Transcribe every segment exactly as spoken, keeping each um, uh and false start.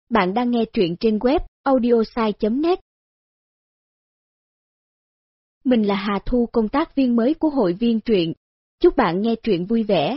Bạn đang nghe truyện trên web audiosai chấm net. Mình là Hà Thu, công tác viên mới của hội viên truyện. Chúc bạn nghe truyện vui vẻ.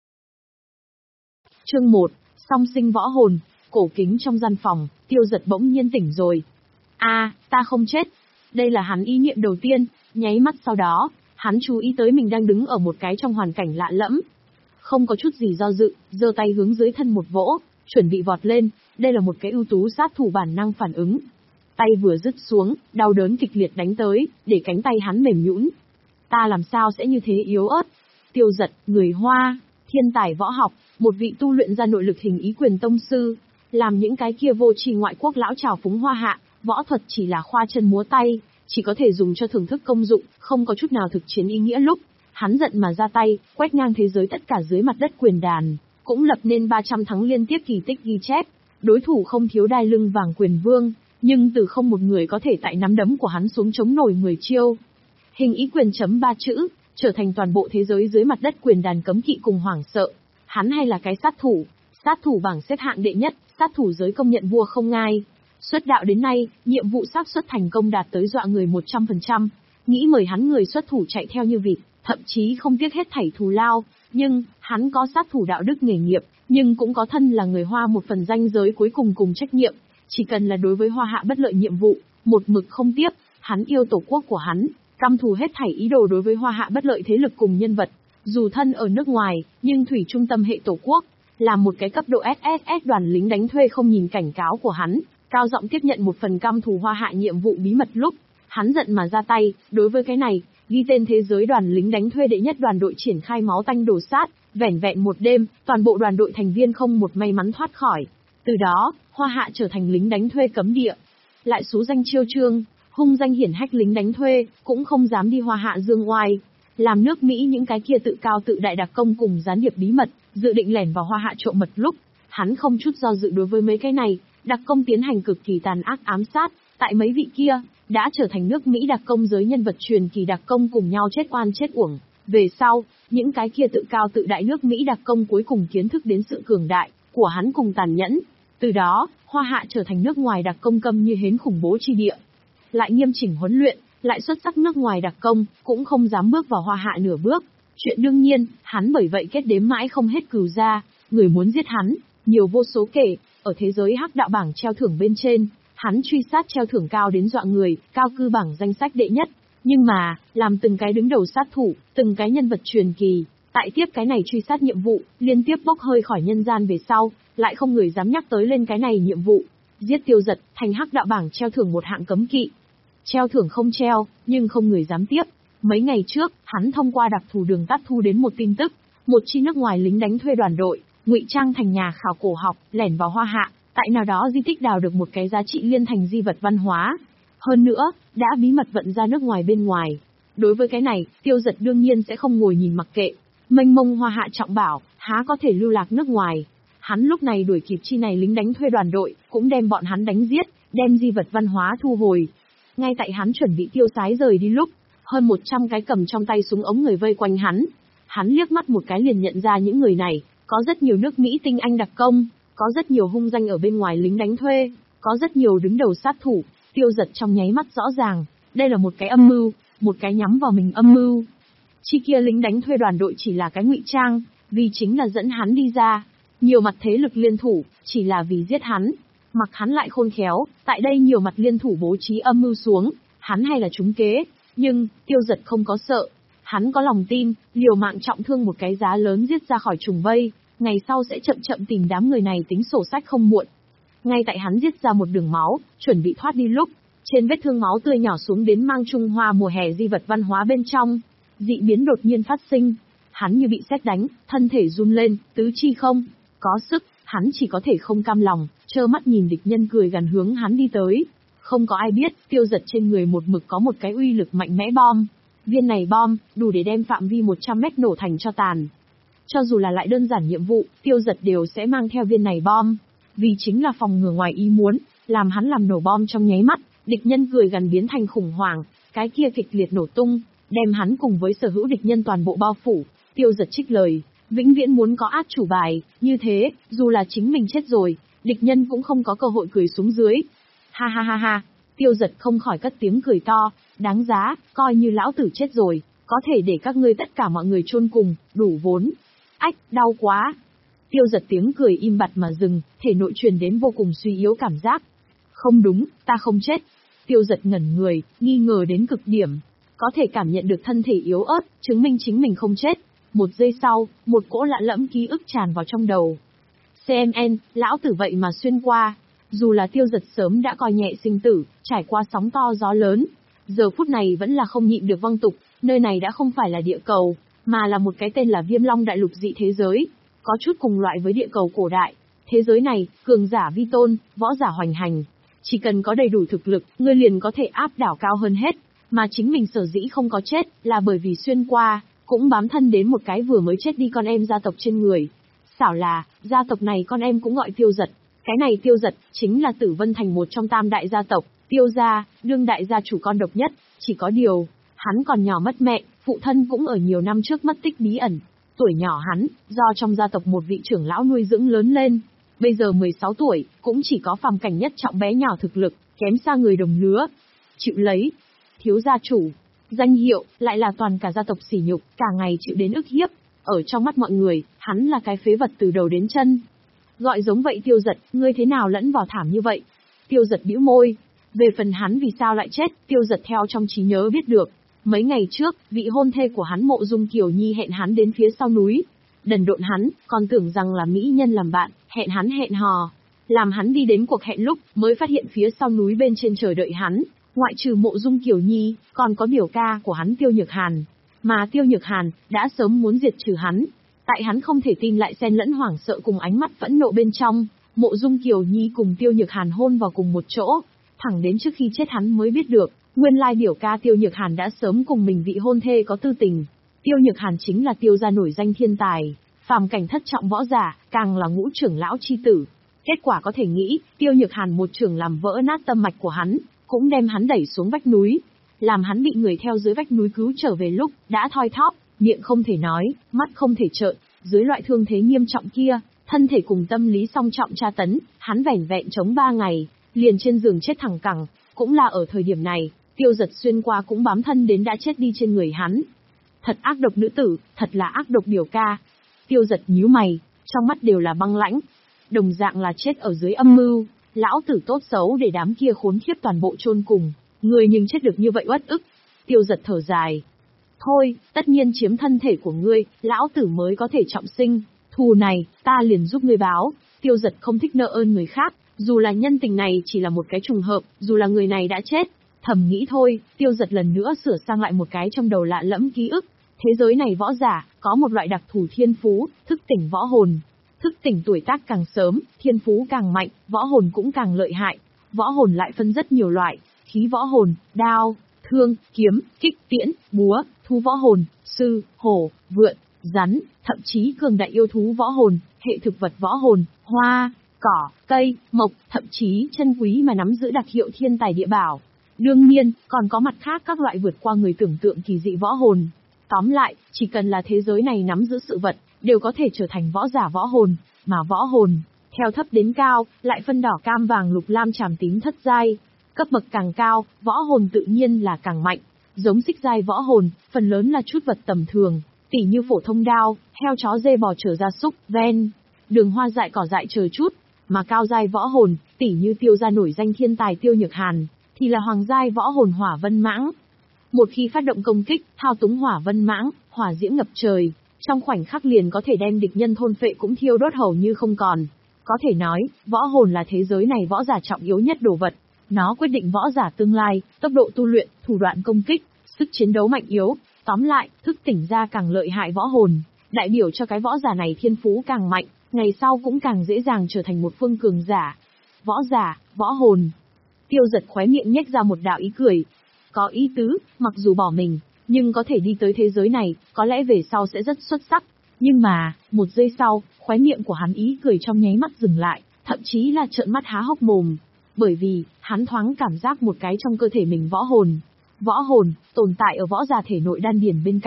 Chương một, song sinh võ hồn, cổ kính trong gian phòng, Tiêu Giật bỗng nhiên tỉnh rồi. A, à, ta không chết. Đây là hắn ý niệm đầu tiên, nháy mắt sau đó, hắn chú ý tới mình đang đứng ở một cái trong hoàn cảnh lạ lẫm. Không có chút gì do dự, giơ tay hướng dưới thân một vỗ, chuẩn bị vọt lên, đây là một cái ưu tú sát thủ bản năng phản ứng. Tay vừa dứt xuống, đau đớn kịch liệt đánh tới, để cánh tay hắn mềm nhũn. Ta làm sao sẽ như thế yếu ớt? Tiêu Giật, người Hoa, thiên tài võ học, một vị tu luyện ra nội lực hình ý quyền tông sư, làm những cái kia vô tri ngoại quốc lão trào phúng Hoa hạ, võ thuật chỉ là khoa chân múa tay, chỉ có thể dùng cho thưởng thức công dụng, không có chút nào thực chiến ý nghĩa lúc. Hắn giận mà ra tay, quét ngang thế giới tất cả dưới mặt đất quyền đàn, cũng lập nên ba trăm thắng liên tiếp kỳ tích ghi chép. Đối thủ không thiếu đai lưng vàng quyền vương, nhưng từ không một người có thể tại nắm đấm của hắn xuống chống nổi mười chiêu. Hình ý quyền chấm ba chữ, trở thành toàn bộ thế giới dưới mặt đất quyền đàn cấm kỵ cùng hoảng sợ. Hắn hay là cái sát thủ, sát thủ bảng xếp hạng đệ nhất, sát thủ giới công nhận vua không ngai. Xuất đạo đến nay, nhiệm vụ xác suất thành công đạt tới dọa người một trăm phần trăm. Nghĩ mời hắn người xuất thủ chạy theo như vịt, thậm chí không tiếc hết thảy thù lao, nhưng, hắn có sát thủ đạo đức nghề nghiệp, nhưng cũng có thân là người Hoa một phần ranh giới cuối cùng cùng trách nhiệm, chỉ cần là đối với Hoa hạ bất lợi nhiệm vụ, một mực không tiếp, hắn yêu tổ quốc của hắn, căm thù hết thảy ý đồ đối với Hoa hạ bất lợi thế lực cùng nhân vật, dù thân ở nước ngoài, nhưng thủy trung tâm hệ tổ quốc, là một cái cấp độ ét ét ét đoàn lính đánh thuê không nhìn cảnh cáo của hắn, cao giọng tiếp nhận một phần căm thù Hoa hạ nhiệm vụ bí mật lúc, hắn giận mà ra tay, đối với cái này, ghi tên thế giới đoàn lính đánh thuê đệ nhất đoàn đội triển khai máu tanh đổ sát, vẻn vẹn một đêm, toàn bộ đoàn đội thành viên không một may mắn thoát khỏi. Từ đó, Hoa hạ trở thành lính đánh thuê cấm địa. Lại số danh chiêu trương, hung danh hiển hách lính đánh thuê, cũng không dám đi Hoa hạ dương oai. Làm nước Mỹ những cái kia tự cao tự đại đặc công cùng gián điệp bí mật, dự định lẻn vào Hoa hạ trộm mật lúc, hắn không chút do dự đối với mấy cái này, đặc công tiến hành cực kỳ tàn ác ám sát, tại mấy vị kia, đã trở thành nước Mỹ đặc công giới nhân vật truyền kỳ đặc công cùng nhau chết oan chết uổng. Về sau, những cái kia tự cao tự đại nước Mỹ đặc công cuối cùng kiến thức đến sự cường đại của hắn cùng tàn nhẫn. Từ đó, Hoa hạ trở thành nước ngoài đặc công câm như hến khủng bố chi địa. Lại nghiêm chỉnh huấn luyện, lại xuất sắc nước ngoài đặc công, cũng không dám bước vào Hoa hạ nửa bước. Chuyện đương nhiên, hắn bởi vậy kết đếm mãi không hết cừu gia, người muốn giết hắn, nhiều vô số kể, ở thế giới hắc đạo bảng treo thưởng bên trên. Hắn truy sát treo thưởng cao đến dọa người, cao cư bảng danh sách đệ nhất. Nhưng mà, làm từng cái đứng đầu sát thủ, từng cái nhân vật truyền kỳ, tại tiếp cái này truy sát nhiệm vụ, liên tiếp bốc hơi khỏi nhân gian về sau, lại không người dám nhắc tới lên cái này nhiệm vụ. Giết Tiêu Giật, thành hắc đạo bảng treo thưởng một hạng cấm kỵ. Treo thưởng không treo, nhưng không người dám tiếp. Mấy ngày trước, hắn thông qua đặc thù đường tắt thu đến một tin tức, một chi nước ngoài lính đánh thuê đoàn đội, ngụy trang thành nhà khảo cổ học, lẻn vào Hoa hạ. Tại nào đó di tích đào được một cái giá trị liên thành di vật văn hóa. Hơn nữa, đã bí mật vận ra nước ngoài bên ngoài. Đối với cái này, Tiêu Giật đương nhiên sẽ không ngồi nhìn mặc kệ. Mênh mông Hoa hạ trọng bảo, há có thể lưu lạc nước ngoài. Hắn lúc này đuổi kịp chi này lính đánh thuê đoàn đội, cũng đem bọn hắn đánh giết, đem di vật văn hóa thu hồi. Ngay tại hắn chuẩn bị tiêu sái rời đi lúc, hơn một trăm cái cầm trong tay súng ống người vây quanh hắn. Hắn liếc mắt một cái liền nhận ra những người này, có rất nhiều nước Mỹ tinh anh đặc công. Có rất nhiều hung danh ở bên ngoài lính đánh thuê, có rất nhiều đứng đầu sát thủ. Tiêu Giật trong nháy mắt rõ ràng, đây là một cái âm mưu, một cái nhắm vào mình âm mưu. Chi kia lính đánh thuê đoàn đội chỉ là cái ngụy trang, vì chính là dẫn hắn đi ra. Nhiều mặt thế lực liên thủ, chỉ là vì giết hắn. Mặc hắn lại khôn khéo, tại đây nhiều mặt liên thủ bố trí âm mưu xuống, hắn hay là trúng kế. Nhưng, Tiêu Giật không có sợ. Hắn có lòng tin, liều mạng trọng thương một cái giá lớn giết ra khỏi trùng vây. Ngày sau sẽ chậm chậm tìm đám người này tính sổ sách không muộn. Ngay tại hắn giết ra một đường máu, chuẩn bị thoát đi lúc, trên vết thương máu tươi nhỏ xuống đến mang Trung Hoa mùa hè di vật văn hóa bên trong, dị biến đột nhiên phát sinh. Hắn như bị sét đánh, thân thể run lên, tứ chi không có sức, hắn chỉ có thể không cam lòng, trơ mắt nhìn địch nhân cười gằn hướng hắn đi tới. Không có ai biết, Tiêu Giật trên người một mực có một cái uy lực mạnh mẽ bom. Viên này bom, đủ để đem phạm vi một trăm mét nổ thành cho tàn. Cho dù là lại đơn giản nhiệm vụ, Tiêu Giật đều sẽ mang theo viên này bom. Vì chính là phòng ngừa ngoài ý muốn, làm hắn làm nổ bom trong nháy mắt, địch nhân cười gần biến thành khủng hoảng, cái kia kịch liệt nổ tung, đem hắn cùng với sở hữu địch nhân toàn bộ bao phủ. Tiêu Giật trích lời, vĩnh viễn muốn có át chủ bài, như thế, dù là chính mình chết rồi, địch nhân cũng không có cơ hội cười xuống dưới. Ha ha ha ha, Tiêu Giật không khỏi cất tiếng cười to, đáng giá, coi như lão tử chết rồi, có thể để các ngươi tất cả mọi người chôn cùng, đủ vốn. Ách, đau quá. Tiêu Giật tiếng cười im bặt mà dừng, thể nội truyền đến vô cùng suy yếu cảm giác. Không đúng, ta không chết. Tiêu Giật ngẩn người, nghi ngờ đến cực điểm. Có thể cảm nhận được thân thể yếu ớt, chứng minh chính mình không chết. Một giây sau, một cỗ lạ lẫm ký ức tràn vào trong đầu. xê em en, lão tử vậy mà xuyên qua. Dù là Tiêu Giật sớm đã coi nhẹ sinh tử, trải qua sóng to gió lớn, giờ phút này vẫn là không nhịn được văng tục, nơi này đã không phải là địa cầu, mà là một cái tên là Viêm Long đại lục dị thế giới, có chút cùng loại với địa cầu cổ đại. Thế giới này, cường giả vi tôn, võ giả hoành hành, chỉ cần có đầy đủ thực lực, ngươi liền có thể áp đảo cao hơn hết, mà chính mình sở dĩ không có chết, là bởi vì xuyên qua, cũng bám thân đến một cái vừa mới chết đi con em gia tộc trên người. Xảo là, gia tộc này con em cũng gọi Tiêu Giật. Cái này Tiêu Giật, chính là Tử Vân Thành một trong tam đại gia tộc, Tiêu gia, đương đại gia chủ con độc nhất, chỉ có điều, hắn còn nhỏ mất mẹ, phụ thân cũng ở nhiều năm trước mất tích bí ẩn. Tuổi nhỏ hắn, do trong gia tộc một vị trưởng lão nuôi dưỡng lớn lên, bây giờ mười sáu tuổi, cũng chỉ có phàm cảnh nhất trọng bé nhỏ thực lực, kém xa người đồng lứa. Chịu lấy, thiếu gia chủ, danh hiệu, lại là toàn cả gia tộc sỉ nhục, cả ngày chịu đến ức hiếp. Ở trong mắt mọi người, hắn là cái phế vật từ đầu đến chân. Gọi giống vậy Tiêu Giật, ngươi thế nào lẫn vào thảm như vậy? Tiêu Giật bĩu môi. Về phần hắn vì sao lại chết, Tiêu Giật theo trong trí nhớ biết được. Mấy ngày trước, vị hôn thê của hắn Mộ Dung Kiều Nhi hẹn hắn đến phía sau núi. Đần độn hắn, còn tưởng rằng là mỹ nhân làm bạn, hẹn hắn hẹn hò. Làm hắn đi đến cuộc hẹn lúc, mới phát hiện phía sau núi bên trên chờ đợi hắn. Ngoại trừ Mộ Dung Kiều Nhi, còn có biểu ca của hắn Tiêu Nhược Hàn. Mà Tiêu Nhược Hàn, đã sớm muốn diệt trừ hắn. Tại hắn không thể tin lại xen lẫn hoảng sợ cùng ánh mắt phẫn nộ bên trong, Mộ Dung Kiều Nhi cùng Tiêu Nhược Hàn hôn vào cùng một chỗ. Thẳng đến trước khi chết hắn mới biết được, nguyên lai biểu ca Tiêu Nhược Hàn đã sớm cùng mình vị hôn thê có tư tình. Tiêu Nhược Hàn chính là Tiêu gia nổi danh thiên tài, phàm cảnh thất trọng võ giả, càng là ngũ trưởng lão chi tử. Kết quả có thể nghĩ, Tiêu Nhược Hàn một trường làm vỡ nát tâm mạch của hắn, cũng đem hắn đẩy xuống vách núi, làm hắn bị người theo dưới vách núi cứu trở về lúc đã thoi thóp, miệng không thể nói, mắt không thể trợn, dưới loại thương thế nghiêm trọng kia, thân thể cùng tâm lý song trọng tra tấn, hắn vẻn vẹn chống ba ngày, liền trên giường chết thẳng cẳng. Cũng là ở thời điểm này, Tiêu Giật xuyên qua cũng bám thân đến đã chết đi trên người hắn. Thật ác độc nữ tử, thật là ác độc biểu ca. Tiêu Giật nhíu mày, trong mắt đều là băng lãnh. Đồng dạng là chết ở dưới âm mưu, lão tử tốt xấu để đám kia khốn khiếp toàn bộ chôn cùng, người nhưng chết được như vậy uất ức. Tiêu Giật thở dài. Thôi, tất nhiên chiếm thân thể của ngươi, lão tử mới có thể trọng sinh. Thù này, ta liền giúp ngươi báo. Tiêu Giật không thích nợ ơn người khác, dù là nhân tình này chỉ là một cái trùng hợp, dù là người này đã chết. Thầm nghĩ thôi, Tiêu Giật lần nữa sửa sang lại một cái trong đầu lạ lẫm ký ức. Thế giới này võ giả, có một loại đặc thù thiên phú, thức tỉnh võ hồn. Thức tỉnh tuổi tác càng sớm, thiên phú càng mạnh, võ hồn cũng càng lợi hại. Võ hồn lại phân rất nhiều loại, khí võ hồn, đao, thương, kiếm, kích, tiễn, búa, thú võ hồn, sư, hổ, vượn, rắn, thậm chí cường đại yêu thú võ hồn, hệ thực vật võ hồn, hoa, cỏ, cây, mộc, thậm chí chân quý mà nắm giữ đặc hiệu thiên tài địa bảo. Đương nhiên, còn có mặt khác các loại vượt qua người tưởng tượng kỳ dị võ hồn. Tóm lại, chỉ cần là thế giới này nắm giữ sự vật, đều có thể trở thành võ giả võ hồn, mà võ hồn, theo thấp đến cao, lại phân đỏ cam vàng lục lam tràm tím thất giai. Cấp bậc càng cao, võ hồn tự nhiên là càng mạnh. Giống xích giai võ hồn, phần lớn là chút vật tầm thường, tỉ như phổ thông đao, heo chó dê bò trở gia súc, ven, đường hoa dại cỏ dại chờ chút. Mà cao giai võ hồn, tỉ như Tiêu gia nổi danh thiên tài Tiêu Nhược Hàn, thì là hoàng giai võ hồn hỏa vân mãng. Một khi phát động công kích, thao túng hỏa vân mãng, hỏa diễm ngập trời, trong khoảnh khắc liền có thể đem địch nhân thôn phệ cũng thiêu đốt hầu như không còn. Có thể nói, võ hồn là thế giới này võ giả trọng yếu nhất đồ vật. Nó quyết định võ giả tương lai, tốc độ tu luyện, thủ đoạn công kích, sức chiến đấu mạnh yếu. Tóm lại, thức tỉnh ra càng lợi hại võ hồn, đại biểu cho cái võ giả này thiên phú càng mạnh, ngày sau cũng càng dễ dàng trở thành một phương cường giả. Võ giả, võ hồn. Tiêu Giật khóe miệng nhếch ra một đạo ý cười. Có ý tứ, mặc dù bỏ mình, nhưng có thể đi tới thế giới này, có lẽ về sau sẽ rất xuất sắc. Nhưng mà, một giây sau, khóe miệng của hắn ý cười trong nháy mắt dừng lại, thậm chí là trợn mắt há hốc mồm. Bởi vì, hắn thoáng cảm giác một cái trong cơ thể mình võ hồn. Võ hồn, tồn tại ở võ giả thể nội đan điền bên cạnh,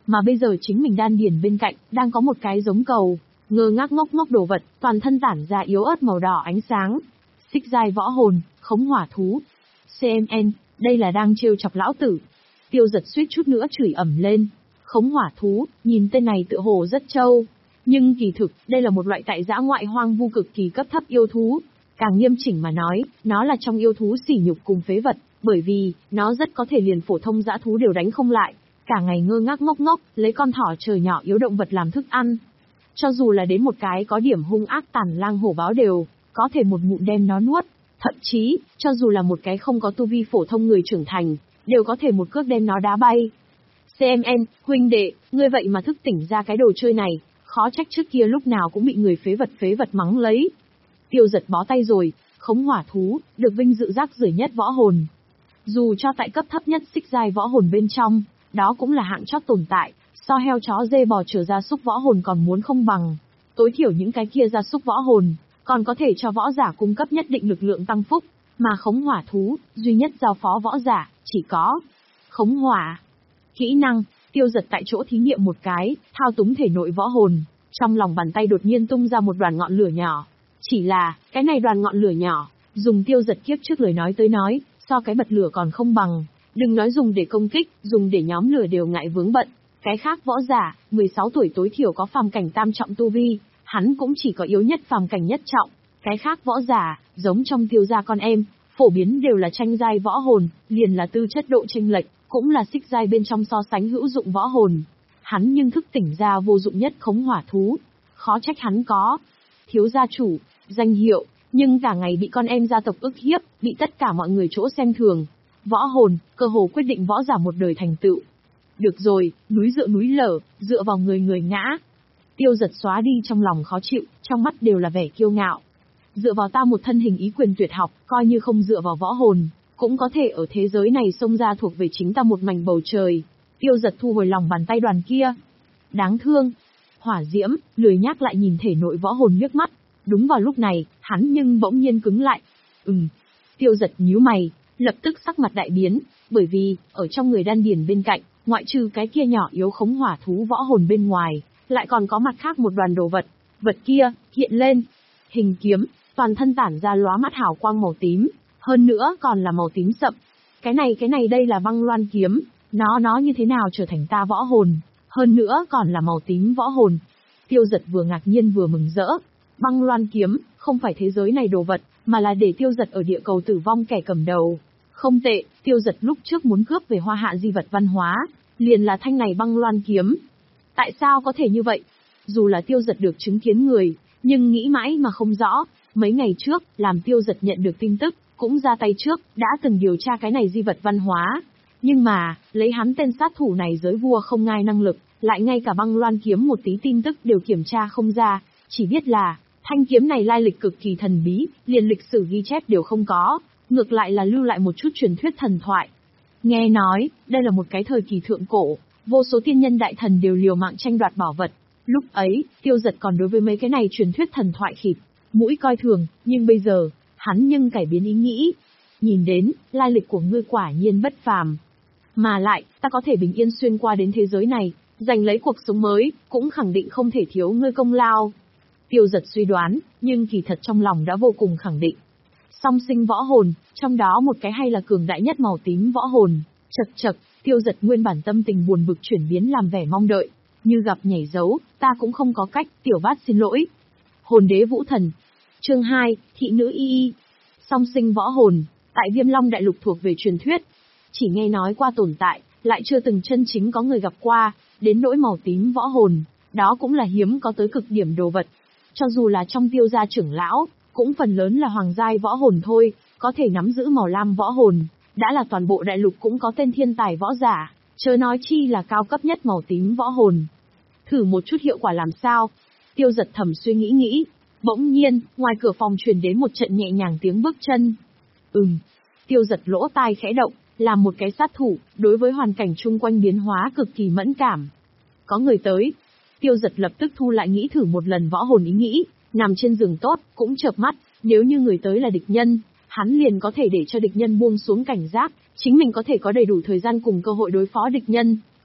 Mà bây giờ chính mình đan điền bên cạnh, đang có một cái giống cầu, ngơ ngác ngốc ngốc đồ vật, toàn thân tản ra yếu ớt màu đỏ ánh sáng. Xích giai võ hồn, khống hỏa thú. xê em en, đây là đang trêu chọc lão tử. Tiêu Giật suýt chút nữa chửi ầm lên. Khống hỏa thú, nhìn tên này tựa hồ rất trâu. Nhưng kỳ thực, đây là một loại tại dã ngoại hoang vu cực kỳ cấp thấp yêu thú. Càng nghiêm chỉnh mà nói, nó là trong yêu thú sỉ nhục cùng phế vật, bởi vì, nó rất có thể liền phổ thông dã thú đều đánh không lại. Cả ngày ngơ ngác ngốc ngốc, lấy con thỏ trời nhỏ yếu động vật làm thức ăn. Cho dù là đến một cái có điểm hung ác tàn lang hổ báo đều, có thể một ngụm đem nó nuốt. Thậm chí, cho dù là một cái không có tu vi phổ thông người trưởng thành, đều có thể một cước đem nó đá bay. xê em en, huynh đệ, ngươi vậy mà thức tỉnh ra cái đồ chơi này, khó trách trước kia lúc nào cũng bị người phế vật phế vật mắng lấy. Tiêu Giật bó tay rồi, khống hỏa thú, được vinh dự rác rưởi nhất võ hồn. Dù cho tại cấp thấp nhất xích giai võ hồn bên trong, đó cũng là hạng chót tồn tại, so heo chó dê bò trở gia súc võ hồn còn muốn không bằng. Tối thiểu những cái kia gia súc võ hồn, còn có thể cho võ giả cung cấp nhất định lực lượng tăng phúc, mà khống hỏa thú, duy nhất giao phó võ giả, chỉ có khống hỏa. Kỹ năng, Tiêu Giật tại chỗ thí nghiệm một cái, thao túng thể nội võ hồn, trong lòng bàn tay đột nhiên tung ra một đoàn ngọn lửa nhỏ. Chỉ là, cái này đoàn ngọn lửa nhỏ, dùng Tiêu Giật kiếp trước lời nói tới nói, so cái bật lửa còn không bằng, đừng nói dùng để công kích, dùng để nhóm lửa đều ngại vướng bận. Cái khác võ giả, mười sáu tuổi tối thiểu có phàm cảnh tam trọng tu vi, hắn cũng chỉ có yếu nhất phàm cảnh nhất trọng. Cái khác võ giả, giống trong Tiêu gia con em, phổ biến đều là tranh giai võ hồn, liền là tư chất độ chênh lệch, cũng là xích giai bên trong so sánh hữu dụng võ hồn. Hắn nhưng thức tỉnh ra vô dụng nhất khống hỏa thú, khó trách hắn có thiếu gia chủ, danh hiệu, nhưng cả ngày bị con em gia tộc ức hiếp, bị tất cả mọi người chỗ xem thường. Võ hồn, cơ hồ quyết định võ giả một đời thành tựu. Được rồi, núi dựa núi lở, dựa vào người người ngã. Tiêu Giật xóa đi trong lòng khó chịu, trong mắt đều là vẻ kiêu ngạo. Dựa vào ta một thân hình ý quyền tuyệt học, coi như không dựa vào võ hồn, cũng có thể ở thế giới này xông ra thuộc về chính ta một mảnh bầu trời. Tiêu Giật thu hồi lòng bàn tay đoàn kia. Đáng thương. Hỏa diễm, lười nhác lại nhìn thể nội võ hồn liếc mắt. Đúng vào lúc này, hắn nhưng bỗng nhiên cứng lại. Ừm. Tiêu Giật nhíu mày, lập tức sắc mặt đại biến, bởi vì, ở trong người đan điền bên cạnh, ngoại trừ cái kia nhỏ yếu khống hỏa thú võ hồn bên ngoài, lại còn có mặt khác một đoàn đồ vật. Vật kia, hiện lên. Hình kiếm, toàn thân tản ra lóa mắt hào quang màu tím, hơn nữa còn là màu tím sậm. Cái này cái này đây là băng loan kiếm, nó nó như thế nào trở thành ta võ hồn, hơn nữa còn là màu tím võ hồn. Tiêu Giật vừa ngạc nhiên vừa mừng rỡ. Băng loan kiếm, không phải thế giới này đồ vật, mà là để Tiêu Giật ở địa cầu tử vong kẻ cầm đầu. Không tệ, Tiêu Giật lúc trước muốn cướp về Hoa Hạ di vật văn hóa, liền là thanh này băng loan kiếm. Tại sao có thể như vậy? Dù là Tiêu Giật được chứng kiến người, nhưng nghĩ mãi mà không rõ. Mấy ngày trước, làm Tiêu Giật nhận được tin tức, cũng ra tay trước, đã từng điều tra cái này di vật văn hóa. Nhưng mà, lấy hắn tên sát thủ này giới vua không ngai năng lực, lại ngay cả băng loan kiếm một tí tin tức đều kiểm tra không ra, chỉ biết là, thanh kiếm này lai lịch cực kỳ thần bí, liền lịch sử ghi chép đều không có, ngược lại là lưu lại một chút truyền thuyết thần thoại. Nghe nói, đây là một cái thời kỳ thượng cổ, vô số tiên nhân đại thần đều liều mạng tranh đoạt bảo vật. Lúc ấy, Tiêu Giật còn đối với mấy cái này truyền thuyết thần thoại khịt mũi coi thường, nhưng bây giờ, hắn nhưng cải biến ý nghĩ. Nhìn đến, lai lịch của ngươi quả nhiên bất phàm. Mà lại, ta có thể bình yên xuyên qua đến thế giới này, giành lấy cuộc sống mới, cũng khẳng định không thể thiếu ngươi công lao. Tiêu Giật suy đoán, nhưng kỳ thật trong lòng đã vô cùng khẳng định. Song sinh võ hồn, trong đó một cái hay là cường đại nhất màu tím võ hồn. Chật chật, Tiêu Giật nguyên bản tâm tình buồn bực chuyển biến làm vẻ mong đợi. Như gặp nhảy dấu, ta cũng không có cách, tiểu bát xin lỗi. Hồn đế vũ thần. Chương hai, thị nữ y y. Song sinh võ hồn, tại Viêm Long Đại Lục thuộc về truyền thuyết. Chỉ nghe nói qua tồn tại, lại chưa từng chân chính có người gặp qua, đến nỗi màu tím võ hồn, đó cũng là hiếm có tới cực điểm đồ vật. Cho dù là trong Tiêu gia trưởng lão, cũng phần lớn là hoàng giai võ hồn thôi, có thể nắm giữ màu lam võ hồn, đã là toàn bộ đại lục cũng có tên thiên tài võ giả, chớ nói chi là cao cấp nhất màu tím võ hồn. Thử một chút hiệu quả làm sao? Tiêu Giật thầm suy nghĩ nghĩ. Bỗng nhiên, ngoài cửa phòng truyền đến một trận nhẹ nhàng tiếng bước chân. Ừm. Tiêu Giật lỗ tai khẽ động, làm một cái sát thủ, đối với hoàn cảnh chung quanh biến hóa cực kỳ mẫn cảm. Có người tới. Tiêu Giật lập tức thu lại nghĩ thử một lần võ hồn ý nghĩ, nằm trên giường tốt, cũng chợp mắt, nếu như người tới là địch nhân, hắn liền có thể để cho địch nhân buông xuống cảnh giác, chính mình có thể có đầy đủ thời gian cùng cơ hội đối phó địch nhân.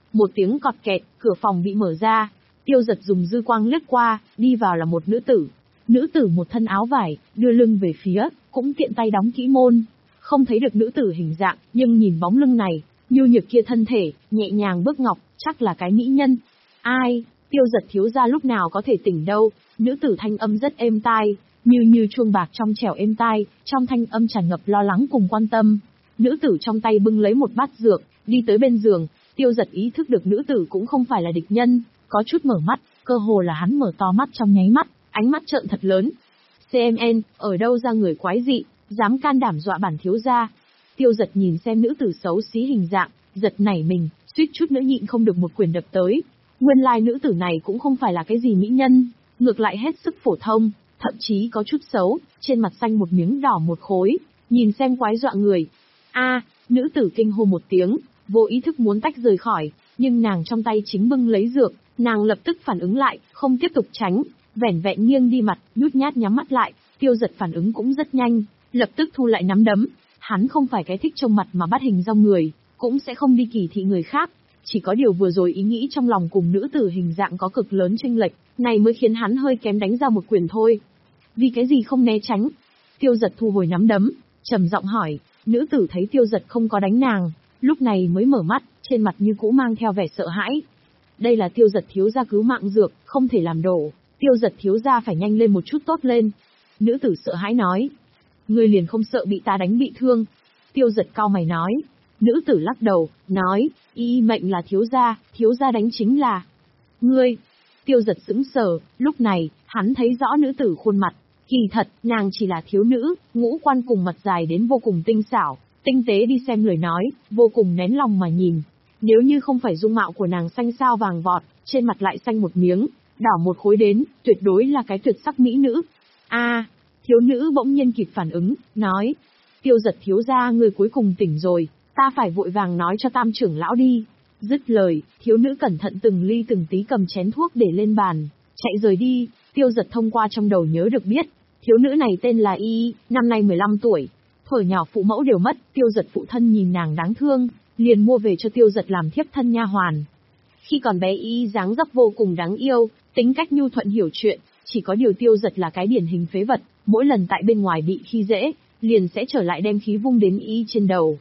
Một tiếng cọt kẹt, cửa phòng bị mở ra. Tiêu Dật dùng dư quang lướt qua, đi vào là một nữ tử. Nữ tử một thân áo vải, đưa lưng về phía, cũng tiện tay đóng kỹ môn. Không thấy được nữ tử hình dạng, nhưng nhìn bóng lưng này, nhu nhược kia thân thể, nhẹ nhàng bước ngọc, chắc là cái mỹ nhân. Ai, Tiêu Dật thiếu gia lúc nào có thể tỉnh đâu. Nữ tử thanh âm rất êm tai, như như chuông bạc trong trẻo êm tai, trong thanh âm tràn ngập lo lắng cùng quan tâm. Nữ tử trong tay bưng lấy một bát dược, đi tới bên giường. Tiêu Dật ý thức được nữ tử cũng không phải là địch nhân, có chút mở mắt, cơ hồ là hắn mở to mắt trong nháy mắt, ánh mắt trợn thật lớn. xê em en, ở đâu ra người quái dị, dám can đảm dọa bản thiếu gia. Tiêu Dật nhìn xem nữ tử xấu xí hình dạng, giật nảy mình, suýt chút nữa nhịn không được một quyền đập tới. Nguyên lai nữ tử này cũng không phải là cái gì mỹ nhân, ngược lại hết sức phổ thông, thậm chí có chút xấu, trên mặt xanh một miếng đỏ một khối, nhìn xem quái dọa người. A, nữ tử kinh hô một tiếng, vô ý thức muốn tách rời khỏi, nhưng nàng trong tay chính bưng lấy dược, nàng lập tức phản ứng lại, không tiếp tục tránh, vẻn vẹn nghiêng đi mặt, nhút nhát nhắm mắt lại. Tiêu Dật phản ứng cũng rất nhanh, lập tức thu lại nắm đấm. Hắn không phải cái thích trông mặt mà bắt hình dong người, cũng sẽ không đi kỳ thị người khác. Chỉ có điều vừa rồi ý nghĩ trong lòng cùng nữ tử hình dạng có cực lớn chênh lệch, này mới khiến hắn hơi kém đánh ra một quyền thôi. Vì cái gì không né tránh? Tiêu Dật thu hồi nắm đấm, trầm giọng hỏi. Nữ tử thấy Tiêu Dật không có đánh nàng, lúc này mới mở mắt, trên mặt như cũ mang theo vẻ sợ hãi. Đây là Tiêu Dật thiếu gia cứu mạng dược, không thể làm đổ. Tiêu Dật thiếu gia phải nhanh lên một chút tốt lên. Nữ tử sợ hãi nói. Ngươi liền không sợ bị ta đánh bị thương? Tiêu Dật cau mày nói. Nữ tử lắc đầu, nói, y mệnh là thiếu gia, thiếu gia đánh chính là ngươi. Tiêu Dật sững sờ, lúc này, hắn thấy rõ nữ tử khuôn mặt. Kỳ thật, nàng chỉ là thiếu nữ, ngũ quan cùng mặt dài đến vô cùng tinh xảo, tinh tế đi xem lời nói, vô cùng nén lòng mà nhìn. Nếu như không phải dung mạo của nàng xanh sao vàng vọt, trên mặt lại xanh một miếng, đỏ một khối đến, tuyệt đối là cái tuyệt sắc mỹ nữ. A, thiếu nữ bỗng nhiên kịp phản ứng, nói, Tiêu Dật thiếu gia người cuối cùng tỉnh rồi, ta phải vội vàng nói cho Tam trưởng lão đi. Dứt lời, thiếu nữ cẩn thận từng ly từng tí cầm chén thuốc để lên bàn, chạy rời đi. Tiêu Dật thông qua trong đầu nhớ được biết, thiếu nữ này tên là Y, năm nay mười lăm tuổi. Thuở nhỏ phụ mẫu đều mất, Tiêu Dật phụ thân nhìn nàng đáng thương, liền mua về cho Tiêu Dật làm thiếp thân nha hoàn. Khi còn bé Y dáng dấp vô cùng đáng yêu, tính cách nhu thuận hiểu chuyện, chỉ có điều Tiêu Dật là cái điển hình phế vật, mỗi lần tại bên ngoài bị khi dễ, liền sẽ trở lại đem khí vung đến Y trên đầu.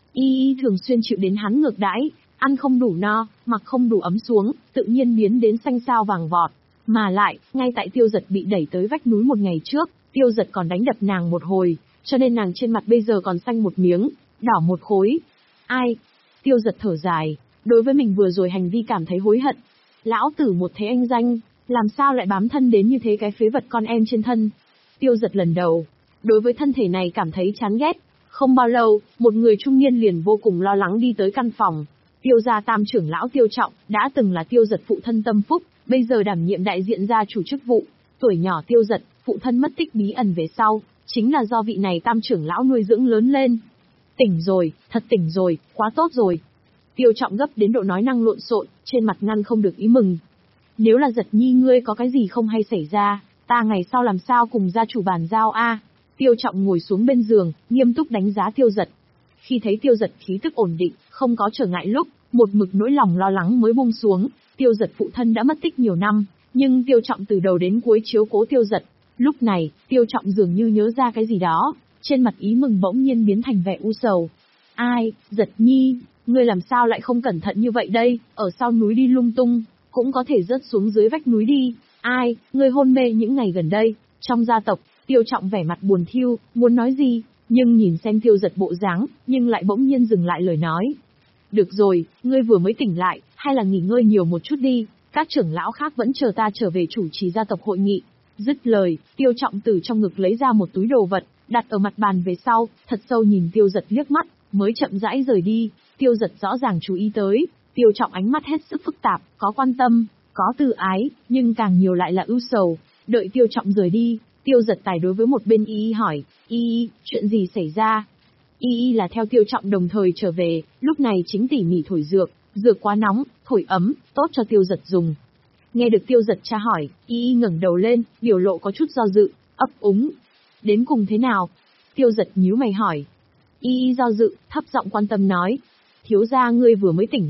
Y thường xuyên chịu đến hắn ngược đãi, ăn không đủ no, mặc không đủ ấm xuống, tự nhiên biến đến xanh sao vàng vọt. Mà lại, ngay tại Tiêu Dật bị đẩy tới vách núi một ngày trước, Tiêu Dật còn đánh đập nàng một hồi, cho nên nàng trên mặt bây giờ còn xanh một miếng, đỏ một khối. Ai? Tiêu Dật thở dài, đối với mình vừa rồi hành vi cảm thấy hối hận. Lão tử một thế anh danh, làm sao lại bám thân đến như thế cái phế vật con em trên thân? Tiêu Dật lần đầu, đối với thân thể này cảm thấy chán ghét. Không bao lâu, một người trung niên liền vô cùng lo lắng đi tới căn phòng. Tiêu gia Tam trưởng lão Tiêu Trọng, đã từng là Tiêu Dật phụ thân tâm phúc, bây giờ đảm nhiệm đại diện gia chủ chức vụ. Tuổi nhỏ Tiêu Dật, phụ thân mất tích bí ẩn về sau, chính là do vị này Tam trưởng lão nuôi dưỡng lớn lên. Tỉnh rồi, thật tỉnh rồi, quá tốt rồi. Tiêu Trọng gấp đến độ nói năng lộn xộn, trên mặt ngăn không được ý mừng. Nếu là Giật nhi ngươi có cái gì không hay xảy ra, ta ngày sau làm sao cùng gia chủ bàn giao a? Tiêu Trọng ngồi xuống bên giường, nghiêm túc đánh giá Tiêu Dật. Khi thấy Tiêu Dật khí tức ổn định, không có trở ngại lúc, một mực nỗi lòng lo lắng mới buông xuống. Tiêu Dật phụ thân đã mất tích nhiều năm, nhưng Tiêu Trọng từ đầu đến cuối chiếu cố Tiêu Dật. Lúc này, Tiêu Trọng dường như nhớ ra cái gì đó, trên mặt ý mừng bỗng nhiên biến thành vẻ u sầu. Ai, Giật nhi, ngươi làm sao lại không cẩn thận như vậy đây, ở sau núi đi lung tung, cũng có thể rớt xuống dưới vách núi đi. Ai, ngươi hôn mê những ngày gần đây, trong gia tộc. Tiêu Trọng vẻ mặt buồn thiu, muốn nói gì, nhưng nhìn xem Tiêu Dật bộ dáng, nhưng lại bỗng nhiên dừng lại lời nói. Được rồi, ngươi vừa mới tỉnh lại, hay là nghỉ ngơi nhiều một chút đi, các trưởng lão khác vẫn chờ ta trở về chủ trì gia tộc hội nghị. Dứt lời, Tiêu Trọng từ trong ngực lấy ra một túi đồ vật, đặt ở mặt bàn về sau, thật sâu nhìn Tiêu Dật liếc mắt, mới chậm rãi rời đi. Tiêu Dật rõ ràng chú ý tới, Tiêu Trọng ánh mắt hết sức phức tạp, có quan tâm, có từ ái, nhưng càng nhiều lại là ưu sầu. Đợi Tiêu Trọng rời đi, Tiêu Dật tài đối với một bên Y Y hỏi, Y Y, chuyện gì xảy ra? Y Y là theo Tiêu Trọng đồng thời trở về, lúc này chính tỉ mỉ thổi dược, dược quá nóng, thổi ấm, tốt cho Tiêu Dật dùng. Nghe được Tiêu Dật tra hỏi, Y Y ngẩng đầu lên, biểu lộ có chút do dự, ấp úng. Đến cùng thế nào? Tiêu Dật nhíu mày hỏi. Y Y do dự, thấp giọng quan tâm nói, thiếu gia ngươi vừa mới tỉnh lại,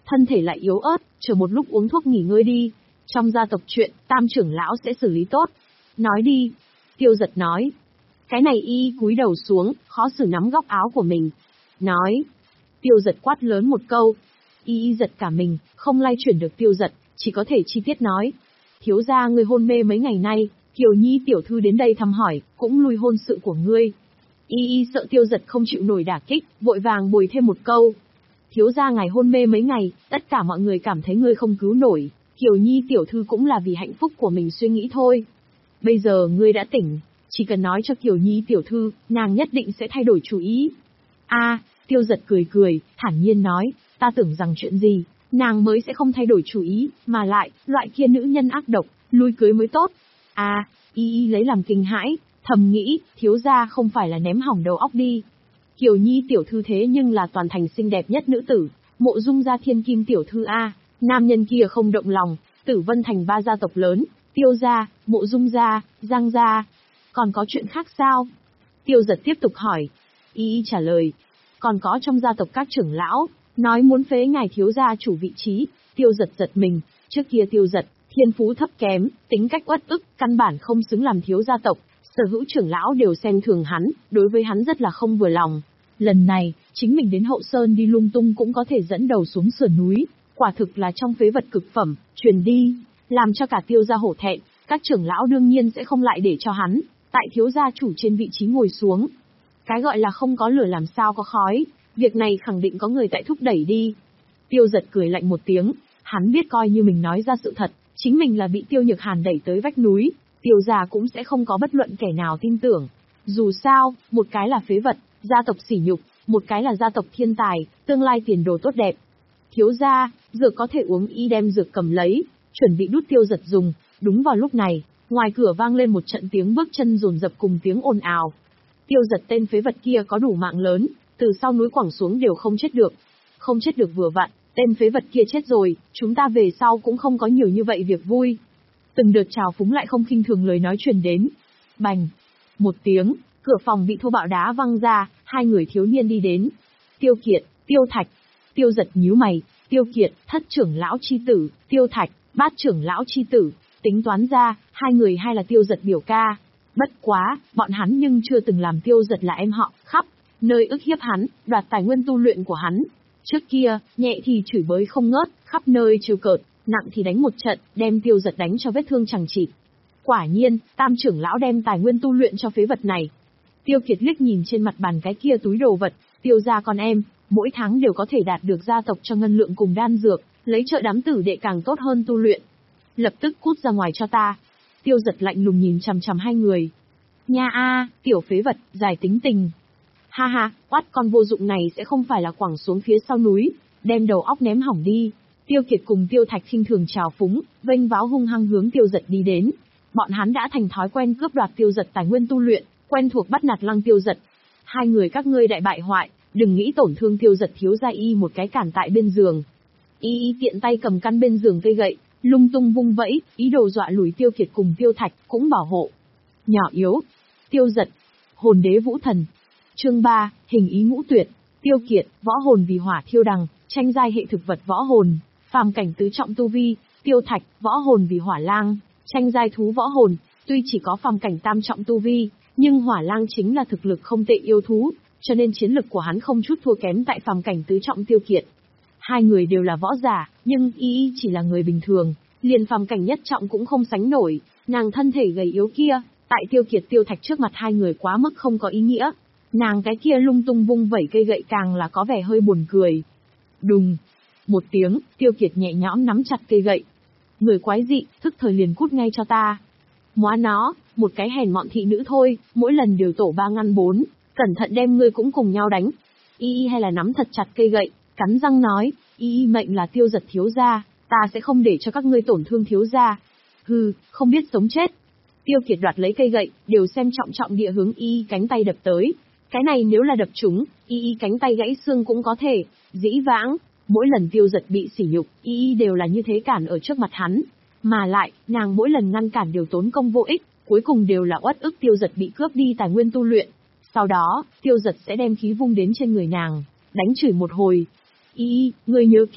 thân thể lại yếu ớt, chờ một lúc uống thuốc nghỉ ngơi đi. Trong gia tộc chuyện, Tam trưởng lão sẽ xử lý tốt. Nói đi. Tiêu Giật nói. Cái này y cúi đầu xuống, khó xử nắm góc áo của mình. Nói. Tiêu Giật quát lớn một câu. Y y giật cả mình, không lay chuyển được Tiêu Giật, chỉ có thể chi tiết nói. Thiếu gia ngươi hôn mê mấy ngày nay, Kiều Nhi tiểu thư đến đây thăm hỏi, cũng lui hôn sự của ngươi. Y y sợ Tiêu Giật không chịu nổi đả kích, vội vàng bồi thêm một câu. Thiếu gia ngài hôn mê mấy ngày, tất cả mọi người cảm thấy ngươi không cứu nổi, Kiều Nhi tiểu thư cũng là vì hạnh phúc của mình suy nghĩ thôi. Bây giờ ngươi đã tỉnh, chỉ cần nói cho Kiều Nhi tiểu thư, nàng nhất định sẽ thay đổi chủ ý. A, Tiêu Giật cười cười, thản nhiên nói, ta tưởng rằng chuyện gì, nàng mới sẽ không thay đổi chủ ý, mà lại, loại kia nữ nhân ác độc, lui cưới mới tốt. A, y y lấy làm kinh hãi, thầm nghĩ, thiếu gia không phải là ném hỏng đầu óc đi. Kiều Nhi tiểu thư thế nhưng là toàn thành xinh đẹp nhất nữ tử, Mộ Dung gia thiên kim tiểu thư A, nam nhân kia không động lòng, Tử Vân thành ba gia tộc lớn, Tiêu gia, Mộ Dung gia, Giang gia. Còn có chuyện khác sao? Tiêu Giật tiếp tục hỏi. Y y trả lời. Còn có trong gia tộc các trưởng lão, nói muốn phế ngài thiếu gia chủ vị trí. Tiêu Giật giật mình, trước kia Tiêu Giật, thiên phú thấp kém, tính cách uất ức, căn bản không xứng làm thiếu gia tộc. Sở hữu trưởng lão đều xem thường hắn, đối với hắn rất là không vừa lòng. Lần này, chính mình đến hậu sơn đi lung tung cũng có thể dẫn đầu xuống sườn núi, quả thực là trong phế vật cực phẩm, truyền đi, làm cho cả Tiêu gia hổ thẹn, các trưởng lão đương nhiên sẽ không lại để cho hắn, tại thiếu gia chủ trên vị trí ngồi xuống. Cái gọi là không có lửa làm sao có khói, việc này khẳng định có người tại thúc đẩy đi. Tiêu Giật cười lạnh một tiếng, hắn biết coi như mình nói ra sự thật, chính mình là bị Tiêu Nhược Hàn đẩy tới vách núi, Tiêu gia cũng sẽ không có bất luận kẻ nào tin tưởng. Dù sao, một cái là phế vật, gia tộc sỉ nhục, một cái là gia tộc thiên tài, tương lai tiền đồ tốt đẹp. Thiếu gia, dược có thể uống, y đem dược cầm lấy, chuẩn bị đút Tiêu Giật dùng. Đúng vào lúc này, ngoài cửa vang lên một trận tiếng bước chân dồn dập cùng tiếng ồn ào. Tiêu Giật tên phế vật kia có đủ mạng lớn, từ sau núi quẳng xuống đều không chết được. Không chết được vừa vặn, tên phế vật kia chết rồi, chúng ta về sau cũng không có nhiều như vậy việc vui. Từng đợt trào phúng lại không khinh thường lời nói truyền đến. Bành! Một tiếng, cửa phòng bị thô bạo đá văng ra, hai người thiếu niên đi đến. Tiêu Kiệt, Tiêu Thạch. Tiêu Giật nhíu mày, Tiêu Kiệt, thất trưởng lão chi tử, Tiêu Thạch, bát trưởng lão chi tử. Tính toán ra, hai người hay là Tiêu Giật biểu ca. Bất quá, bọn hắn nhưng chưa từng làm Tiêu Giật là em họ, khắp nơi ức hiếp hắn, đoạt tài nguyên tu luyện của hắn. Trước kia, nhẹ thì chửi bới không ngớt, khắp nơi trêu cợt, nặng thì đánh một trận, đem Tiêu Giật đánh cho vết thương chằng chịt. Quả nhiên, Tam trưởng lão đem tài nguyên tu luyện cho phế vật này. Tiêu Kiệt liếc nhìn trên mặt bàn cái kia túi đồ vật, Tiêu gia con em, mỗi tháng đều có thể đạt được gia tộc cho ngân lượng cùng đan dược, lấy trợ đám tử đệ càng tốt hơn tu luyện. Lập tức cút ra ngoài cho ta. Tiêu Giật lạnh lùng nhìn chằm chằm hai người. Nha a, tiểu phế vật, dài tính tình. Ha ha, oát con vô dụng này sẽ không phải là quẳng xuống phía sau núi, đem đầu óc ném hỏng đi. Tiêu Kiệt cùng Tiêu Thạch khinh thường trào phúng, vênh váo hung hăng hướng Tiêu Giật đi đến. Bọn hắn đã thành thói quen cướp đoạt Tiêu Giật tài nguyên tu luyện, quen thuộc bắt nạt Lăng Tiêu Giật. Hai người các ngươi đại bại hoại, đừng nghĩ tổn thương Tiêu Giật thiếu gia y một cái cản tại bên giường. Y y tiện tay cầm căn bên giường cây gậy, lung tung vung vẫy, ý đồ dọa lùi Tiêu Kiệt cùng Tiêu Thạch, cũng bảo hộ. Nhỏ yếu. Tiêu Giật. Hồn đế vũ thần. Chương ba, hình ý ngũ tuyệt. Tiêu Kiệt, võ hồn vì hỏa thiêu đằng, tranh giai hệ thực vật võ hồn, phàm cảnh tứ trọng tu vi. Tiêu Thạch, võ hồn vì hỏa lang, tranh giai thú võ hồn, tuy chỉ có phàm cảnh tam trọng tu vi, nhưng hỏa lang chính là thực lực không tệ yêu thú, cho nên chiến lực của hắn không chút thua kém tại phàm cảnh tứ trọng Tiêu Kiệt. Hai người đều là võ giả, nhưng y y chỉ là người bình thường, liền phàm cảnh nhất trọng cũng không sánh nổi, nàng thân thể gầy yếu kia, tại Tiêu Kiệt Tiêu Thạch trước mặt hai người quá mức không có ý nghĩa. Nàng cái kia lung tung vung vẩy cây gậy càng là có vẻ hơi buồn cười. Đùng! Một tiếng, Tiêu Kiệt nhẹ nhõm nắm chặt cây gậy. Người quái dị, thức thời liền cút ngay cho ta. Móa nó, một cái hèn mọn thị nữ thôi, mỗi lần đều tổ ba ngăn bốn, cẩn thận đem ngươi cũng cùng nhau đánh. Y y hay là nắm thật chặt cây gậy, cắn răng nói, y y mệnh là Tiêu Giật thiếu gia, ta sẽ không để cho các ngươi tổn thương thiếu gia. Hừ, không biết sống chết. Tiêu Kiệt đoạt lấy cây gậy, đều xem trọng trọng địa hướng y y cánh tay đập tới. Cái này nếu là đập trúng, y y cánh tay gãy xương cũng có thể. Dĩ vãng, mỗi lần Tiêu Giật bị sỉ nhục, y y đều là như thế cản ở trước mặt hắn. Mà lại, nàng mỗi lần ngăn cản đều tốn công vô ích, cuối cùng đều là uất ức Tiêu Giật bị cướp đi tài nguyên tu luyện. Sau đó, Tiêu Giật sẽ đem khí vung đến trên người nàng, đánh chửi một hồi. Y y, ngươi nhớ kỹ,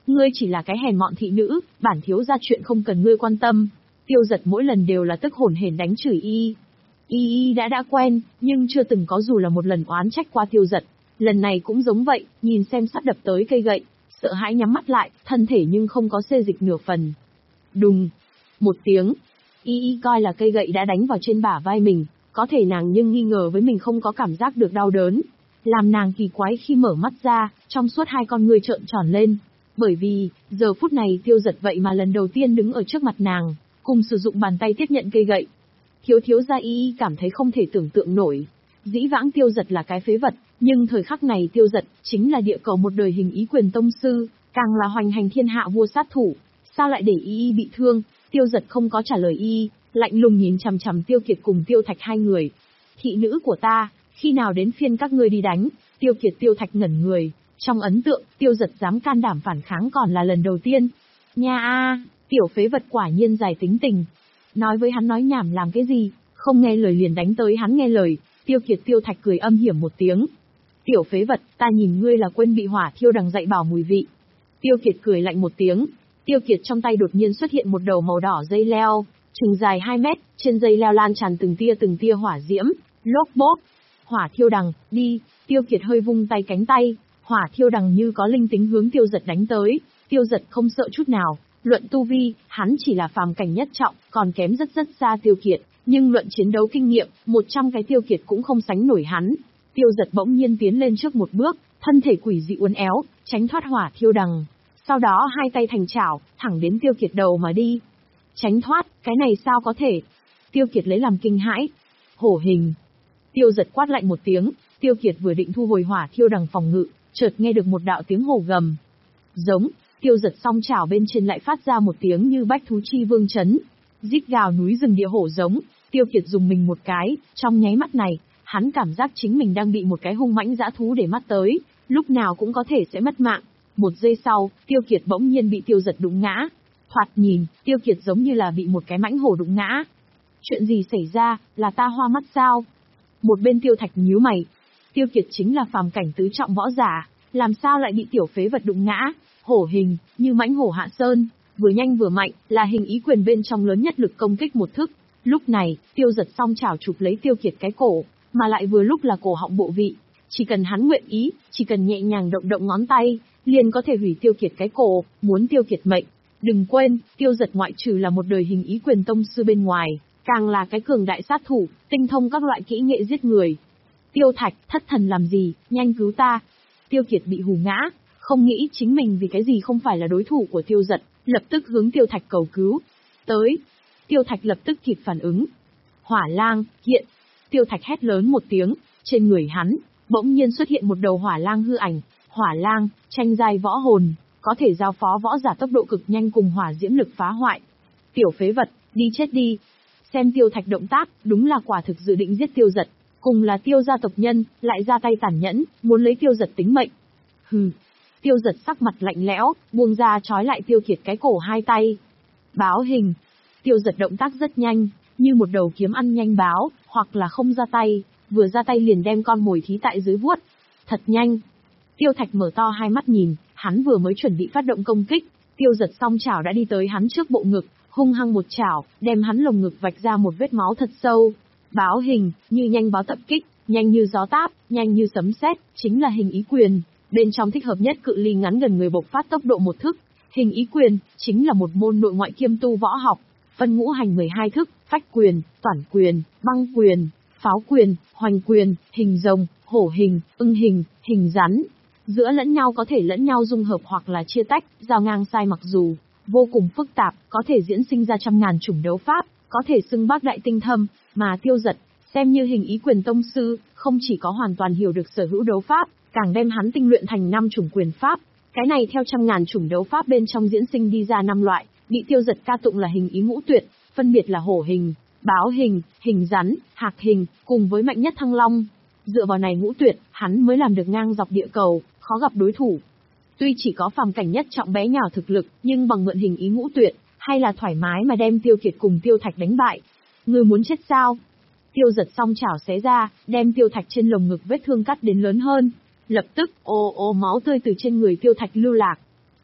Ngươi chỉ là cái hèn mọn thị nữ, bản thiếu ra chuyện không cần ngươi quan tâm. Tiêu Giật mỗi lần đều là tức hổn hển đánh chửi y. Y y đã đã quen, nhưng chưa từng có dù là một lần oán trách qua Tiêu Giật. Lần này cũng giống vậy, nhìn xem sắp đập tới cây gậy, sợ hãi nhắm mắt lại, thân thể nhưng không có xê dịch nửa phần. Đùng! Một tiếng. Y y coi là cây gậy đã đánh vào trên bả vai mình, có thể nàng nhưng nghi ngờ với mình không có cảm giác được đau đớn. Làm nàng kỳ quái khi mở mắt ra, trong suốt hai con ngươi trợn tròn lên. Bởi vì, giờ phút này Tiêu Giật vậy mà lần đầu tiên đứng ở trước mặt nàng, cùng sử dụng bàn tay tiếp nhận cây gậy. Thiếu thiếu gia y y cảm thấy không thể tưởng tượng nổi. Dĩ vãng Tiêu Giật là cái phế vật, nhưng thời khắc này Tiêu Giật chính là địa cầu một đời hình ý quyền tông sư, càng là hoành hành thiên hạ vua sát thủ. Sao lại để y y bị thương? Tiêu Giật không có trả lời y, lạnh lùng nhìn chằm chằm Tiêu Kiệt cùng Tiêu Thạch hai người. Thị nữ của ta, khi nào đến phiên các ngươi đi đánh? Tiêu Kiệt Tiêu Thạch ngẩn người, trong ấn tượng, Tiêu Giật dám can đảm phản kháng còn là lần đầu tiên. Nha a, tiểu phế vật quả nhiên dài tính tình. Nói với hắn nói nhảm làm cái gì, không nghe lời liền đánh tới hắn nghe lời. Tiêu Kiệt Tiêu Thạch cười âm hiểm một tiếng. Tiểu phế vật, ta nhìn ngươi là quên bị hỏa thiêu đằng dạy bảo mùi vị. Tiêu Kiệt cười lạnh một tiếng. Tiêu Kiệt trong tay đột nhiên xuất hiện một đầu màu đỏ dây leo, chừng dài hai mét, trên dây leo lan tràn từng tia từng tia hỏa diễm, lốp bốp. Hỏa thiêu đằng, đi. Tiêu Kiệt hơi vung tay cánh tay, hỏa thiêu đằng như có linh tính hướng Tiêu Giật đánh tới. Tiêu Giật không sợ chút nào, luận tu vi, hắn chỉ là phàm cảnh nhất trọng, còn kém rất rất xa Tiêu Kiệt, nhưng luận chiến đấu kinh nghiệm, một trăm cái Tiêu Kiệt cũng không sánh nổi hắn. Tiêu Giật bỗng nhiên tiến lên trước một bước, thân thể quỷ dị uốn éo, tránh thoát hỏa thiêu đằng. Sau đó hai tay thành chảo, thẳng đến Tiêu Kiệt đầu mà đi. Tránh thoát, cái này sao có thể? Tiêu Kiệt lấy làm kinh hãi. Hổ hình. Tiêu Giật quát lạnh một tiếng, Tiêu Kiệt vừa định thu hồi hỏa thiêu đằng phòng ngự, chợt nghe được một đạo tiếng hổ gầm. Giống, Tiêu Giật song chảo bên trên lại phát ra một tiếng như bách thú chi vương chấn. Rít gào núi rừng địa hổ giống, Tiêu Kiệt dùng mình một cái, trong nháy mắt này, hắn cảm giác chính mình đang bị một cái hung mãnh dã thú để mắt tới, lúc nào cũng có thể sẽ mất mạng. Một giây sau, Tiêu Kiệt bỗng nhiên bị Tiêu Giật đụng ngã. Thoạt nhìn, Tiêu Kiệt giống như là bị một cái mãnh hổ đụng ngã. Chuyện gì xảy ra, là ta hoa mắt sao? Một bên Tiêu Thạch nhíu mày. Tiêu Kiệt chính là phàm cảnh tứ trọng võ giả, làm sao lại bị tiểu phế vật đụng ngã? Hổ hình, như mãnh hổ hạ sơn, vừa nhanh vừa mạnh, là hình ý quyền bên trong lớn nhất lực công kích một thức. Lúc này, Tiêu Giật song chảo chụp lấy Tiêu Kiệt cái cổ, mà lại vừa lúc là cổ họng bộ vị. Chỉ cần hắn nguyện ý, chỉ cần nhẹ nhàng động động ngón tay, liền có thể hủy Tiêu Kiệt cái cổ, muốn Tiêu Kiệt mệnh. Đừng quên, Tiêu Giật ngoại trừ là một đời hình ý quyền tông sư bên ngoài, càng là cái cường đại sát thủ, tinh thông các loại kỹ nghệ giết người. Tiêu Thạch, thất thần làm gì, nhanh cứu ta. Tiêu Kiệt bị hù ngã, không nghĩ chính mình vì cái gì không phải là đối thủ của Tiêu Giật, lập tức hướng Tiêu Thạch cầu cứu. Tới. Tiêu Thạch lập tức kịp phản ứng. Hỏa lang, hiện. Tiêu Thạch hét lớn một tiếng, trên người hắn, bỗng nhiên xuất hiện một đầu hỏa lang hư ảnh. Hỏa lang, tranh giai võ hồn, có thể giao phó võ giả tốc độ cực nhanh cùng hỏa diễm lực phá hoại. Tiểu phế vật, đi chết đi. Xem Tiêu Thạch động tác, đúng là quả thực dự định giết Tiêu Giật, cùng là Tiêu gia tộc nhân, lại ra tay tàn nhẫn, muốn lấy Tiêu Giật tính mệnh. Hừ. Tiêu Giật sắc mặt lạnh lẽo, buông ra trói lại Tiêu Kiệt cái cổ hai tay. Báo hình. Tiêu Giật động tác rất nhanh, như một đầu kiếm ăn nhanh báo, hoặc là không ra tay, vừa ra tay liền đem con mồi thí tại dưới vuốt. Thật nhanh. Tiêu Thạch mở to hai mắt nhìn, hắn vừa mới chuẩn bị phát động công kích, Tiêu Giật song chảo đã đi tới hắn trước bộ ngực, hung hăng một chảo, đem hắn lồng ngực vạch ra một vết máu thật sâu. Báo hình, như nhanh báo tập kích, nhanh như gió táp, nhanh như sấm sét, chính là hình ý quyền, bên trong thích hợp nhất cự ly ngắn gần người bộc phát tốc độ một thức. Hình ý quyền, chính là một môn nội ngoại kiêm tu võ học, phân ngũ hành mười hai thức, phách quyền, toản quyền, băng quyền, pháo quyền, hoành quyền, hình rồng, hổ hình, ưng hình, hình rắn. Giữa lẫn nhau có thể lẫn nhau dung hợp hoặc là chia tách, giao ngang sai mặc dù vô cùng phức tạp, có thể diễn sinh ra trăm ngàn chủng đấu pháp, có thể xưng bác đại tinh thâm, mà Tiêu Giật, xem như hình ý quyền tông sư, không chỉ có hoàn toàn hiểu được sở hữu đấu pháp, càng đem hắn tinh luyện thành năm chủng quyền pháp. Cái này theo trăm ngàn chủng đấu pháp bên trong diễn sinh đi ra năm loại, bị Tiêu Giật ca tụng là hình ý ngũ tuyệt, phân biệt là hổ hình, báo hình, hình rắn, hạc hình, cùng với mạnh nhất Thăng Long. Dựa vào này ngũ tuyệt, hắn mới làm được ngang dọc địa cầu, khó gặp đối thủ. Tuy chỉ có phàm cảnh nhất trọng bé nhào thực lực, nhưng bằng mượn hình ý ngũ tuyệt, hay là thoải mái mà đem Tiêu Kiệt cùng Tiêu Thạch đánh bại. Ngươi muốn chết sao? Tiêu Giật song chảo xé ra, đem Tiêu Thạch trên lồng ngực vết thương cắt đến lớn hơn. Lập tức, ồ ồ máu tươi từ trên người Tiêu Thạch lưu lạc.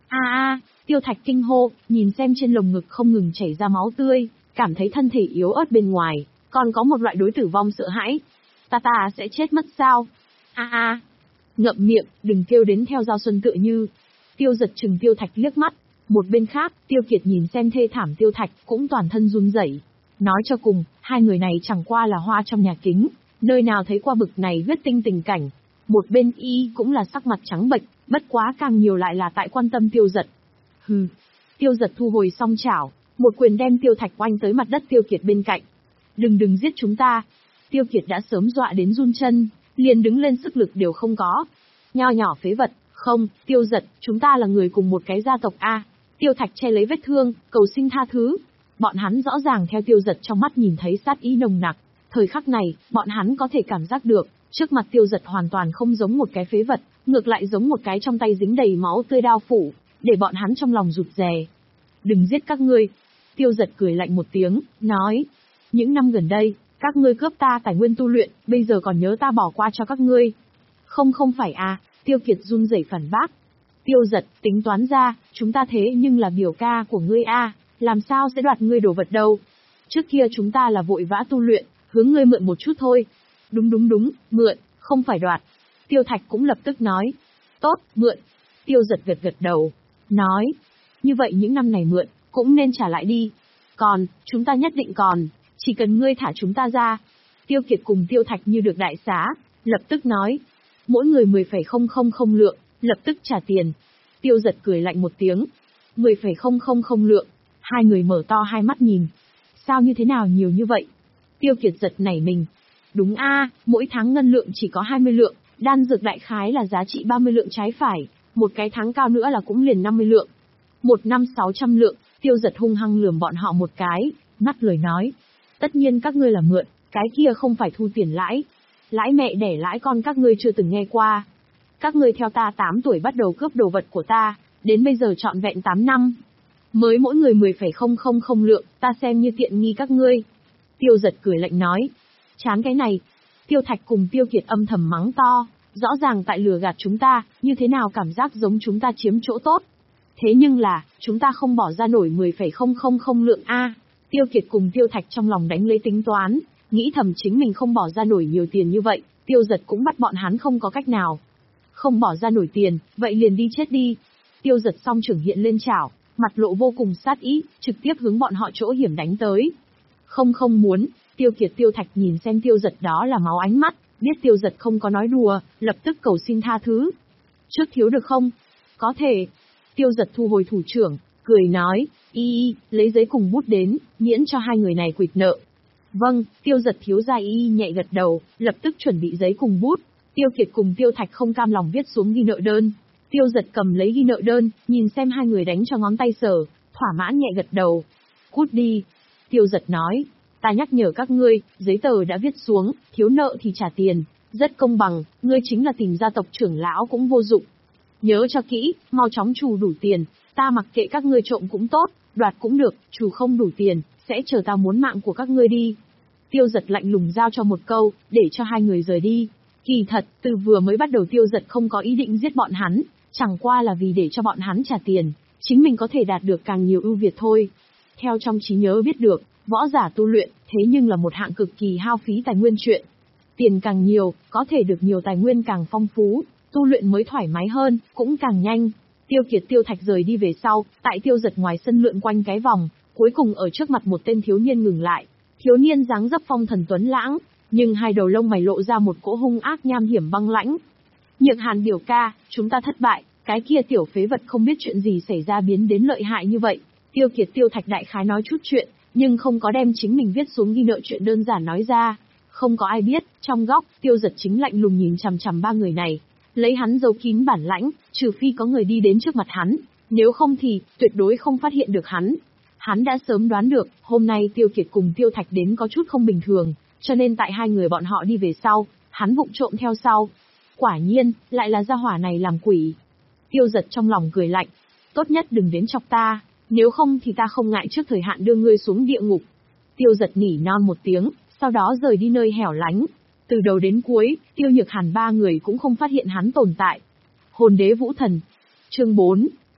A a, Tiêu Thạch kinh hô, nhìn xem trên lồng ngực không ngừng chảy ra máu tươi, cảm thấy thân thể yếu ớt bên ngoài, còn có một loại đối tử vong sợ hãi. Ta ta sẽ chết mất sao? A a, ngậm miệng, đừng kêu đến theo Giao Xuân tựa như. Tiêu Giật chừng Tiêu Thạch liếc mắt. Một bên khác, Tiêu Kiệt nhìn xem thê thảm Tiêu Thạch cũng toàn thân run rẩy. Nói cho cùng, hai người này chẳng qua là hoa trong nhà kính, nơi nào thấy qua bực này huyết tinh tình cảnh. Một bên y cũng là sắc mặt trắng bệch, bất quá càng nhiều lại là tại quan tâm Tiêu Giật. Hừ. Tiêu Giật thu hồi song chảo, một quyền đem Tiêu Thạch oanh tới mặt đất Tiêu Kiệt bên cạnh. Đừng đừng giết chúng ta. Tiêu Kiệt đã sớm dọa đến run chân, liền đứng lên sức lực đều không có. Nho nhỏ phế vật, không, Tiêu Giật, chúng ta là người cùng một cái gia tộc a. Tiêu Thạch che lấy vết thương, cầu xin tha thứ. Bọn hắn rõ ràng theo Tiêu Giật trong mắt nhìn thấy sát ý nồng nặc. Thời khắc này, bọn hắn có thể cảm giác được, trước mặt Tiêu Giật hoàn toàn không giống một cái phế vật, ngược lại giống một cái trong tay dính đầy máu tươi đao phủ, để bọn hắn trong lòng rụt rè. Đừng giết các ngươi. Tiêu Giật cười lạnh một tiếng, nói. Những năm gần đây, các ngươi cướp ta tài nguyên tu luyện, bây giờ còn nhớ ta bỏ qua cho các ngươi. Không không phải à, Tiêu Kiệt run rẩy phản bác. Tiêu Giật, tính toán ra, chúng ta thế nhưng là biểu ca của ngươi a, làm sao sẽ đoạt ngươi đồ vật đâu. Trước kia chúng ta là vội vã tu luyện, hướng ngươi mượn một chút thôi. Đúng đúng đúng, mượn, không phải đoạt. Tiêu Thạch cũng lập tức nói. Tốt, mượn. Tiêu Giật gật gật đầu, nói. Như vậy những năm này mượn, cũng nên trả lại đi. Còn, chúng ta nhất định còn, chỉ cần ngươi thả chúng ta ra. Tiêu Kiệt cùng Tiêu Thạch như được đại xá, lập tức nói. Mỗi người mười phẩy không không không lượng, lập tức trả tiền. Tiêu Giật cười lạnh một tiếng. mười phẩy không không không lượng. Hai người mở to hai mắt nhìn. Sao như thế nào nhiều như vậy? Tiêu Kiệt giật nảy mình. Đúng a, mỗi tháng ngân lượng chỉ có hai mươi lượng, đan dược đại khái là giá trị ba mươi lượng trái phải, một cái tháng cao nữa là cũng liền năm mươi lượng. Một năm sáu trăm lượng, Tiêu Giật hung hăng lườm bọn họ một cái, ngắt lời nói. Tất nhiên các ngươi là mượn, cái kia không phải thu tiền lãi. Lãi mẹ đẻ lãi con các ngươi chưa từng nghe qua. Các ngươi theo ta tám tuổi bắt đầu cướp đồ vật của ta, đến bây giờ trọn vẹn tám năm. Mới mỗi người mười phẩy không không không lượng, ta xem như tiện nghi các ngươi. Tiêu Giật cười lạnh nói. Chán cái này. Tiêu Thạch cùng Tiêu Kiệt âm thầm mắng to, rõ ràng tại lừa gạt chúng ta, như thế nào cảm giác giống chúng ta chiếm chỗ tốt. Thế nhưng là, chúng ta không bỏ ra nổi mười phẩy không không không lượng A. Tiêu Kiệt cùng Tiêu Thạch trong lòng đánh lấy tính toán, nghĩ thầm chính mình không bỏ ra nổi nhiều tiền như vậy, Tiêu Giật cũng bắt bọn hắn không có cách nào. Không bỏ ra nổi tiền, vậy liền đi chết đi. Tiêu Giật song trưởng hiện lên chảo, mặt lộ vô cùng sát ý, trực tiếp hướng bọn họ chỗ hiểm đánh tới. Không không muốn, Tiêu Kiệt Tiêu Thạch nhìn xem Tiêu Giật đó là máu ánh mắt, biết Tiêu Giật không có nói đùa, lập tức cầu xin tha thứ. Trước thiếu được không? Có thể. Tiêu Giật thu hồi thủ trưởng, cười nói, y y, lấy giấy cùng bút đến, miễn cho hai người này quỵt nợ. Vâng, Tiêu Giật thiếu gia y y nhẹ gật đầu, lập tức chuẩn bị giấy cùng bút. Tiêu Kiệt cùng Tiêu Thạch không cam lòng viết xuống ghi nợ đơn. Tiêu Giật cầm lấy ghi nợ đơn, nhìn xem hai người đánh cho ngón tay sờ, thỏa mãn nhẹ gật đầu. Cút đi. Tiêu Giật nói, ta nhắc nhở các ngươi, giấy tờ đã viết xuống, thiếu nợ thì trả tiền, rất công bằng, ngươi chính là tìm gia tộc trưởng lão cũng vô dụng. Nhớ cho kỹ, mau chóng trù đủ tiền, ta mặc kệ các ngươi trộm cũng tốt, đoạt cũng được, trù không đủ tiền, sẽ chờ ta muốn mạng của các ngươi đi. Tiêu Giật lạnh lùng giao cho một câu, để cho hai người rời đi. Kỳ thật, từ vừa mới bắt đầu Tiêu Giật không có ý định giết bọn hắn, chẳng qua là vì để cho bọn hắn trả tiền, chính mình có thể đạt được càng nhiều ưu việt thôi. Theo trong trí nhớ biết được, võ giả tu luyện, thế nhưng là một hạng cực kỳ hao phí tài nguyên chuyện. Tiền càng nhiều, có thể được nhiều tài nguyên càng phong phú, tu luyện mới thoải mái hơn, cũng càng nhanh. Tiêu Kiệt Tiêu Thạch rời đi về sau, tại Tiêu Giật ngoài sân lượn quanh cái vòng, cuối cùng ở trước mặt một tên thiếu niên ngừng lại. Thiếu niên dáng dấp phong thần tuấn lãng, nhưng hai đầu lông mày lộ ra một cỗ hung ác nham hiểm băng lãnh. Nhược Hàn biểu ca, chúng ta thất bại, cái kia tiểu phế vật không biết chuyện gì xảy ra biến đến lợi hại như vậy. Tiêu Kiệt Tiêu Thạch đại khái nói chút chuyện, nhưng không có đem chính mình viết xuống ghi nợ chuyện đơn giản nói ra. Không có ai biết, trong góc, Tiêu Giật chính lạnh lùng nhìn chằm chằm ba người này. Lấy hắn giấu kín bản lãnh, trừ phi có người đi đến trước mặt hắn, nếu không thì, tuyệt đối không phát hiện được hắn. Hắn đã sớm đoán được, hôm nay Tiêu Kiệt cùng Tiêu Thạch đến có chút không bình thường, cho nên tại hai người bọn họ đi về sau, hắn vụng trộm theo sau. Quả nhiên, lại là gia hỏa này làm quỷ. Tiêu Giật trong lòng cười lạnh, tốt nhất đừng đến chọc ta, nếu không thì ta không ngại trước thời hạn đưa ngươi xuống địa ngục. Tiêu Giật nỉ non một tiếng, sau đó rời đi nơi hẻo lánh. Từ đầu đến cuối, Tiêu Nhược Hàn ba người cũng không phát hiện hắn tồn tại. Hồn đế vũ thần. Chương bốn.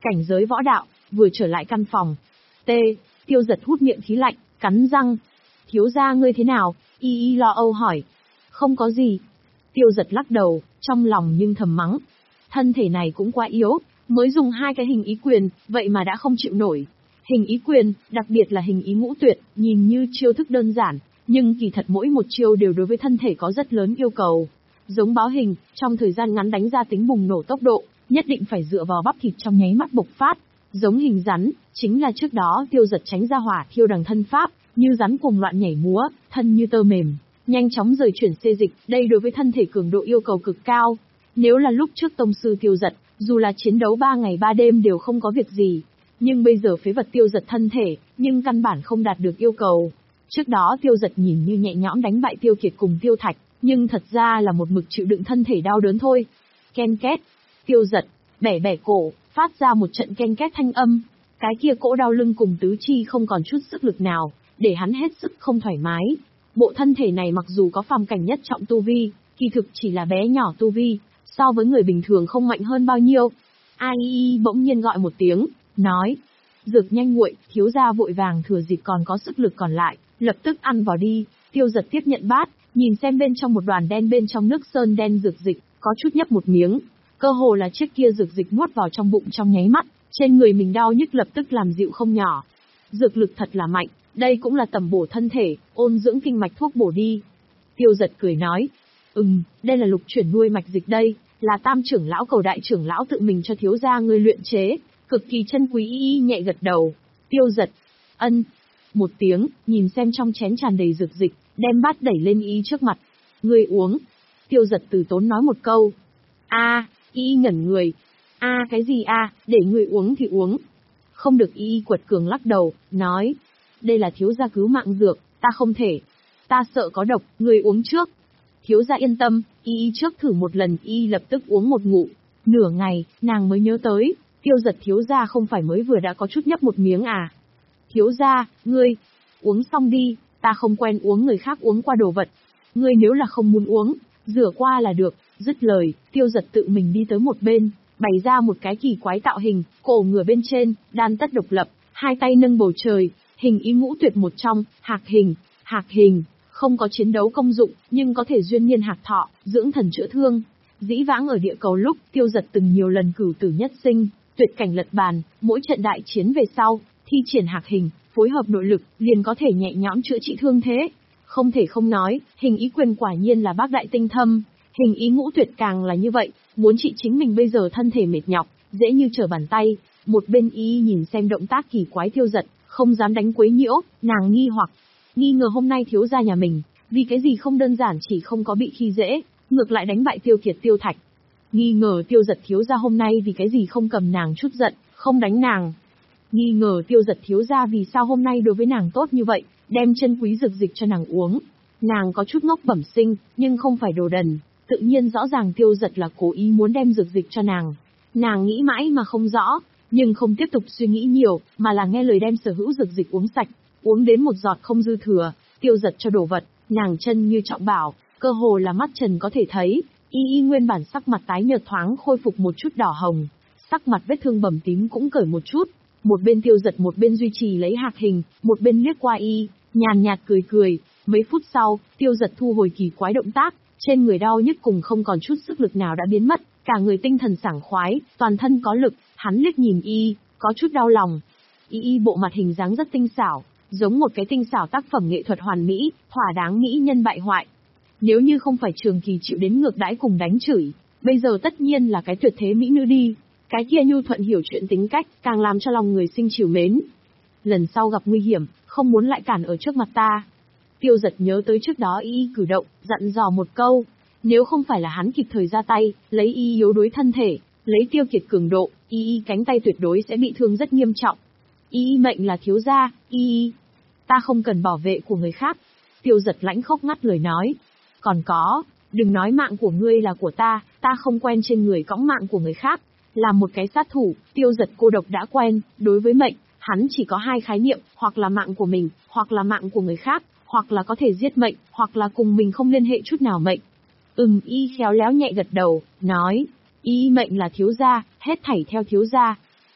cảnh giới võ đạo, vừa trở lại căn phòng. T. Tiêu Giật hút miệng khí lạnh, cắn răng. Thiếu gia ngươi thế nào? Y Y lo âu hỏi. Không có gì. Tiêu Giật lắc đầu, trong lòng nhưng thầm mắng. Thân thể này cũng quá yếu, mới dùng hai cái hình ý quyền, vậy mà đã không chịu nổi. Hình ý quyền, đặc biệt là hình ý ngũ tuyệt, nhìn như chiêu thức đơn giản, nhưng kỳ thật mỗi một chiêu đều đối với thân thể có rất lớn yêu cầu. Giống báo hình, trong thời gian ngắn đánh ra tính bùng nổ tốc độ, nhất định phải dựa vào bắp thịt trong nháy mắt bộc phát. Giống hình rắn, chính là trước đó Tiêu Giật tránh ra hỏa thiêu đằng thân pháp, như rắn cuồng loạn nhảy múa, thân như tơ mềm, nhanh chóng rời chuyển xê dịch, đây đối với thân thể cường độ yêu cầu cực cao. Nếu là lúc trước tông sư Tiêu Giật, dù là chiến đấu ba ngày ba đêm đều không có việc gì, nhưng bây giờ phế vật Tiêu Giật thân thể, nhưng căn bản không đạt được yêu cầu. Trước đó Tiêu Giật nhìn như nhẹ nhõm đánh bại Tiêu Kiệt cùng Tiêu Thạch, nhưng thật ra là một mực chịu đựng thân thể đau đớn thôi. Ken két, Tiêu Giật bẻ bẻ cổ, phát ra một trận ken két thanh âm. Cái kia cỗ đau lưng cùng tứ chi không còn chút sức lực nào, để hắn hết sức không thoải mái. Bộ thân thể này mặc dù có phàm cảnh nhất trọng tu vi, kỳ thực chỉ là bé nhỏ tu vi, so với người bình thường không mạnh hơn bao nhiêu. Ai y bỗng nhiên gọi một tiếng, nói. Dược nhanh nguội, thiếu gia vội vàng thừa dịp còn có sức lực còn lại, lập tức ăn vào đi. Tiêu Giật tiếp nhận bát, nhìn xem bên trong một đoàn đen bên trong nước sơn đen dược dịch, có chút nhấp một miếng. Cơ hồ là chiếc kia dược dịch nuốt vào trong bụng trong nháy mắt, trên người mình đau nhức lập tức làm dịu không nhỏ. Dược lực thật là mạnh, đây cũng là tầm bổ thân thể, ôn dưỡng kinh mạch thuốc bổ đi. Tiêu Giật cười nói, ừm, đây là lục chuyển nuôi mạch dịch đây, là tam trưởng lão cầu đại trưởng lão tự mình cho thiếu gia ngươi luyện chế, cực kỳ chân quý. Y nhẹ gật đầu. Tiêu Giật, ân, một tiếng, nhìn xem trong chén tràn đầy dược dịch, đem bát đẩy lên y trước mặt. Ngươi uống. Tiêu Giật từ tốn nói một câu. A, y ngẩn người. A cái gì a, để ngươi uống thì uống. Không được. Y quật cường lắc đầu, nói. Đây là thiếu gia cứu mạng dược, ta không thể. Ta sợ có độc, ngươi uống trước. Thiếu gia yên tâm, y trước thử một lần. Y lập tức uống một ngụm. Nửa ngày, nàng mới nhớ tới, Tiêu Giật thiếu gia không phải mới vừa đã có chút nhấp một miếng à. Thiếu gia, ngươi, uống xong đi, ta không quen uống người khác uống qua đồ vật. Ngươi nếu là không muốn uống, rửa qua là được. Dứt lời, Tiêu Giật tự mình đi tới một bên, bày ra một cái kỳ quái tạo hình, cổ ngửa bên trên, đan tất độc lập, hai tay nâng bầu trời, hình ý ngũ tuyệt một trong, hạc hình, hạc hình, không có chiến đấu công dụng, nhưng có thể duyên niên hạc thọ, dưỡng thần chữa thương. Dĩ vãng ở địa cầu lúc Tiêu Giật từng nhiều lần cửu tử nhất sinh, tuyệt cảnh lật bàn, mỗi trận đại chiến về sau, thi triển hạc hình, phối hợp nội lực, liền có thể nhẹ nhõm chữa trị thương thế. Không thể không nói, hình ý quyền quả nhiên là bác đại tinh thâm, hình ý ngũ tuyệt càng là như vậy, muốn trị chính mình bây giờ thân thể mệt nhọc, dễ như trở bàn tay. Một bên y nhìn xem động tác kỳ quái Tiêu Giật, không dám đánh quấy nhiễu, nàng nghi hoặc, nghi ngờ hôm nay thiếu gia nhà mình, vì cái gì không đơn giản chỉ không có bị khi dễ, ngược lại đánh bại Tiêu Kiệt Tiêu Thạch. Nghi ngờ Tiêu Giật thiếu gia hôm nay vì cái gì không cầm nàng chút giận, không đánh nàng. Nghi ngờ Tiêu Giật thiếu gia vì sao hôm nay đối với nàng tốt như vậy, đem chân quý dược dịch cho nàng uống. Nàng có chút ngốc bẩm sinh, nhưng không phải đồ đần, tự nhiên rõ ràng Tiêu Giật là cố ý muốn đem dược dịch cho nàng. Nàng nghĩ mãi mà không rõ, nhưng không tiếp tục suy nghĩ nhiều, mà là nghe lời đem sở hữu dược dịch uống sạch, uống đến một giọt không dư thừa. Tiêu Giật cho đồ vật, nàng chân như trọng bảo, cơ hồ là mắt trần có thể thấy. Y y nguyên bản sắc mặt tái nhợt thoáng khôi phục một chút đỏ hồng, sắc mặt vết thương bầm tím cũng cởi một chút. Một bên Tiêu Giật một bên duy trì lấy hạc hình, một bên liếc qua y, nhàn nhạt cười cười. Mấy phút sau, Tiêu Giật thu hồi kỳ quái động tác, trên người đau nhức cùng không còn chút sức lực nào đã biến mất, cả người tinh thần sảng khoái, toàn thân có lực. Hắn liếc nhìn y, có chút đau lòng. Y y bộ mặt hình dáng rất tinh xảo, giống một cái tinh xảo tác phẩm nghệ thuật hoàn mỹ, thỏa đáng mỹ nhân bại hoại. Nếu như không phải trường kỳ chịu đến ngược đãi cùng đánh chửi, bây giờ tất nhiên là cái tuyệt thế mỹ nữ đi. Cái kia nhu thuận hiểu chuyện tính cách, càng làm cho lòng người sinh trìu mến. Lần sau gặp nguy hiểm, không muốn lại cản ở trước mặt ta. Tiêu Giật nhớ tới trước đó y cử động, dặn dò một câu. Nếu không phải là hắn kịp thời ra tay, lấy y yếu đuối thân thể, lấy Tiêu Kiệt cường độ, y y cánh tay tuyệt đối sẽ bị thương rất nghiêm trọng. Y y mệnh là thiếu gia, y y. Ta không cần bảo vệ của người khác. Tiêu Giật lãnh khốc ngắt lời nói. Còn có, đừng nói mạng của ngươi là của ta, ta không quen trên người cõng mạng của người khác. Là một cái sát thủ, Tiêu Giật cô độc đã quen, đối với mệnh, hắn chỉ có hai khái niệm, hoặc là mạng của mình, hoặc là mạng của người khác, hoặc là có thể giết mệnh, hoặc là cùng mình không liên hệ chút nào mệnh. Ừm, y khéo léo nhẹ gật đầu, nói, y mệnh là thiếu gia, hết thảy theo thiếu gia.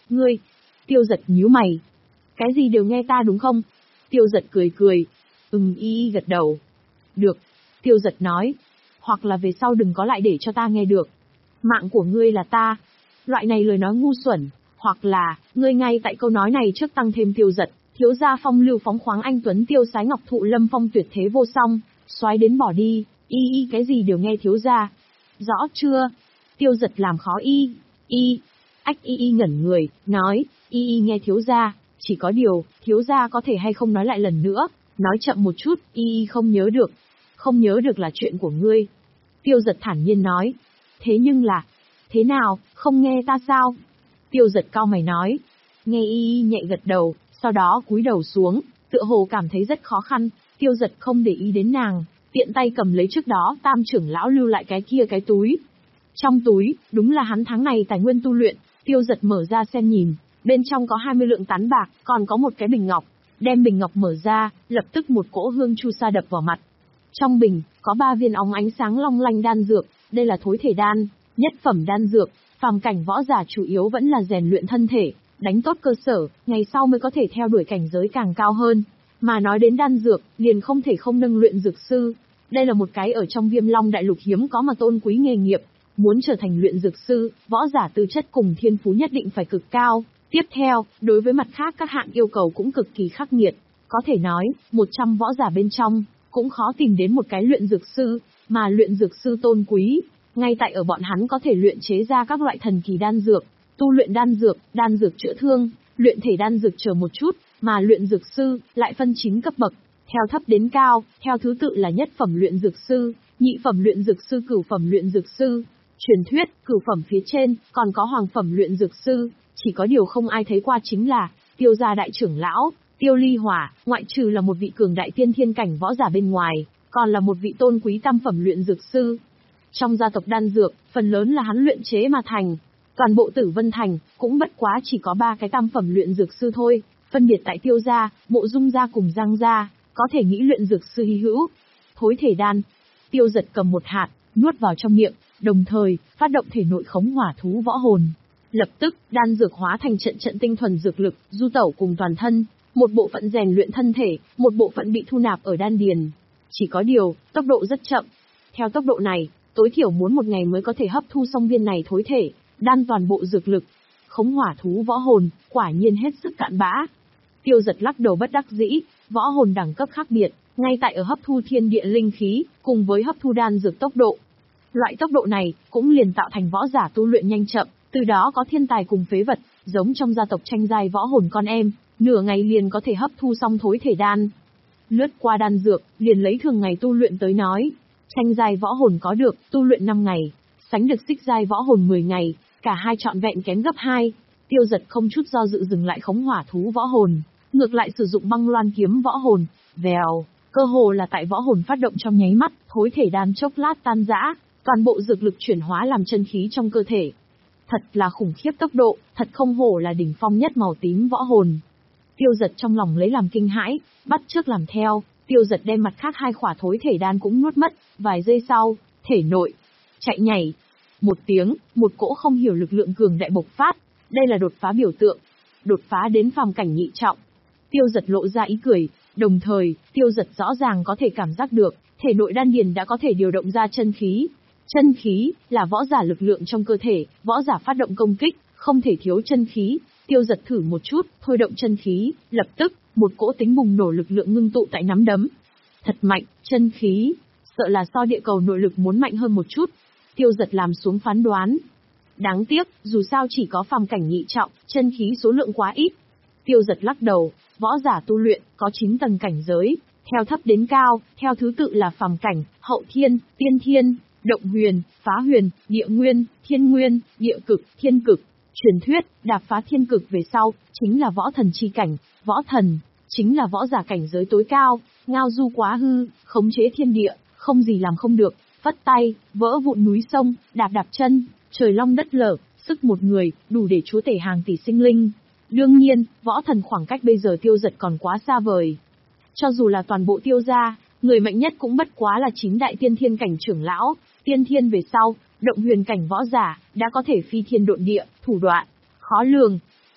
Ngươi, Tiêu Giật nhíu mày. Cái gì đều nghe ta đúng không? Tiêu Giật cười cười. Ừm y y gật đầu. Được. Tiêu Giật nói. Hoặc là về sau đừng có lại để cho ta nghe được. Mạng của ngươi là ta. Loại này lời nói ngu xuẩn. Hoặc là, ngươi ngay tại câu nói này trước tăng thêm Tiêu Giật. Thiếu gia phong lưu phóng khoáng anh tuấn tiêu sái ngọc thụ lâm phong tuyệt thế vô song. Xoái đến bỏ đi. Y y cái gì đều nghe thiếu gia. Rõ chưa? Tiêu Giật làm khó y. Y. Ách y y ngẩn người, nói. Y y nghe thiếu gia. Chỉ có điều, thiếu gia có thể hay không nói lại lần nữa. Nói chậm một chút, y y không nhớ được. Không nhớ được là chuyện của ngươi. Tiêu Giật thản nhiên nói. Thế nhưng là, thế nào, không nghe ta sao? Tiêu Giật cau mày nói. Nghe y y nhẹ gật đầu, sau đó cúi đầu xuống, tựa hồ cảm thấy rất khó khăn. Tiêu Giật không để ý đến nàng, tiện tay cầm lấy trước đó Tam trưởng lão lưu lại cái kia cái túi. Trong túi, đúng là hắn tháng này tài nguyên tu luyện. Tiêu Giật mở ra xem nhìn, bên trong có hai mươi lượng tán bạc, còn có một cái bình ngọc. Đem bình ngọc mở ra, lập tức một cỗ hương chu sa đập vào mặt. Trong bình, có ba viên óng ánh sáng long lanh đan dược, đây là thối thể đan, nhất phẩm đan dược, phàm cảnh võ giả chủ yếu vẫn là rèn luyện thân thể, đánh tốt cơ sở, ngày sau mới có thể theo đuổi cảnh giới càng cao hơn. Mà nói đến đan dược, liền không thể không nâng luyện dược sư. Đây là một cái ở trong Viêm Long đại lục hiếm có mà tôn quý nghề nghiệp. Muốn trở thành luyện dược sư, võ giả tư chất cùng thiên phú nhất định phải cực cao. Tiếp theo, đối với mặt khác các hạng yêu cầu cũng cực kỳ khắc nghiệt. Có thể nói, một trăm võ giả bên trong, cũng khó tìm đến một cái luyện dược sư, mà luyện dược sư tôn quý. Ngay tại ở bọn hắn có thể luyện chế ra các loại thần kỳ đan dược, tu luyện đan dược, đan dược chữa thương, luyện thể đan dược chờ một chút, mà luyện dược sư lại phân chín cấp bậc, theo thấp đến cao, theo thứ tự là nhất phẩm luyện dược sư, nhị phẩm luyện dược sư, cửu phẩm luyện dược sư. Truyền thuyết, cửu phẩm phía trên, còn có hoàng phẩm luyện dược sư, chỉ có điều không ai thấy qua chính là Tiêu gia đại trưởng lão, Tiêu Ly Hỏa, ngoại trừ là một vị cường đại tiên thiên cảnh võ giả bên ngoài, còn là một vị tôn quý tam phẩm luyện dược sư. Trong gia tộc đan dược, phần lớn là hắn luyện chế mà thành. Toàn bộ Tử Vân Thành, cũng bất quá chỉ có ba cái tam phẩm luyện dược sư thôi, phân biệt tại Tiêu gia, Mộ Dung gia cùng Giang gia, có thể nghĩ luyện dược sư hy hữu. Thối thể đan, Tiêu Giật cầm một hạt, nuốt vào trong miệng, đồng thời, phát động thể nội khống hỏa thú võ hồn. Lập tức, đan dược hóa thành trận trận tinh thuần dược lực, du tẩu cùng toàn thân, một bộ phận rèn luyện thân thể, một bộ phận bị thu nạp ở đan điền. Chỉ có điều, tốc độ rất chậm. Theo tốc độ này, tối thiểu muốn một ngày mới có thể hấp thu xong viên này thối thể, đan toàn bộ dược lực. Khống hỏa thú võ hồn, quả nhiên hết sức cạn bã. Tiêu Giật lắc đầu bất đắc dĩ, võ hồn đẳng cấp khác biệt, ngay tại ở hấp thu thiên địa linh khí, cùng với hấp thu đan dược tốc độ. Loại tốc độ này, cũng liền tạo thành võ giả tu luyện nhanh chậm, từ đó có thiên tài cùng phế vật, giống trong gia tộc tranh giai võ hồn con em, nửa ngày liền có thể hấp thu xong thối thể đan. Lướt qua đan dược, liền lấy thường ngày tu luyện tới nói, tranh giai võ hồn có được, tu luyện năm ngày, sánh được xích giai võ hồn mười ngày, cả hai trọn vẹn kém gấp hai. Tiêu Giật không chút do dự dừng lại khống hỏa thú võ hồn, ngược lại sử dụng băng loan kiếm võ hồn, vèo, cơ hồ là tại võ hồn phát động trong nháy mắt, thối thể đan chốc lát tan rã, toàn bộ dược lực chuyển hóa làm chân khí trong cơ thể. Thật là khủng khiếp tốc độ, thật không hổ là đỉnh phong nhất màu tím võ hồn. Tiêu Giật trong lòng lấy làm kinh hãi, bắt chước làm theo, Tiêu Giật đem mặt khác hai khỏa thối thể đan cũng nuốt mất, vài giây sau, thể nội, chạy nhảy. Một tiếng, một cỗ không hiểu lực lượng cường đại bộc phát, đây là đột phá biểu tượng, đột phá đến phàm cảnh nhị trọng. Tiêu Giật lộ ra ý cười, đồng thời, Tiêu Giật rõ ràng có thể cảm giác được, thể nội đan điền đã có thể điều động ra chân khí. Chân khí, là võ giả lực lượng trong cơ thể, võ giả phát động công kích, không thể thiếu chân khí. Tiêu Giật thử một chút, thôi động chân khí, lập tức, một cỗ tính bùng nổ lực lượng ngưng tụ tại nắm đấm. Thật mạnh, chân khí, sợ là so địa cầu nội lực muốn mạnh hơn một chút. Tiêu Giật làm xuống phán đoán. Đáng tiếc, dù sao chỉ có phàm cảnh nhị trọng, chân khí số lượng quá ít. Tiêu Giật lắc đầu, võ giả tu luyện, có chín tầng cảnh giới, theo thấp đến cao, theo thứ tự là phàm cảnh, hậu thiên, tiên thiên, động huyền, phá huyền, địa nguyên, thiên nguyên, địa cực, thiên cực. Truyền thuyết, đạp phá thiên cực về sau, chính là võ thần chi cảnh, võ thần, chính là võ giả cảnh giới tối cao, ngao du quá hư, khống chế thiên địa, không gì làm không được, phất tay, vỡ vụn núi sông, đạp đạp chân, trời long đất lở, sức một người, đủ để chúa tể hàng tỷ sinh linh. Đương nhiên, võ thần khoảng cách bây giờ Tiêu Giật còn quá xa vời. Cho dù là toàn bộ Tiêu gia, người mạnh nhất cũng bất quá là chín đại tiên thiên cảnh trưởng lão, tiên thiên về sau, động huyền cảnh võ giả, đã có thể phi thiên độn địa, thủ đoạn khó lường.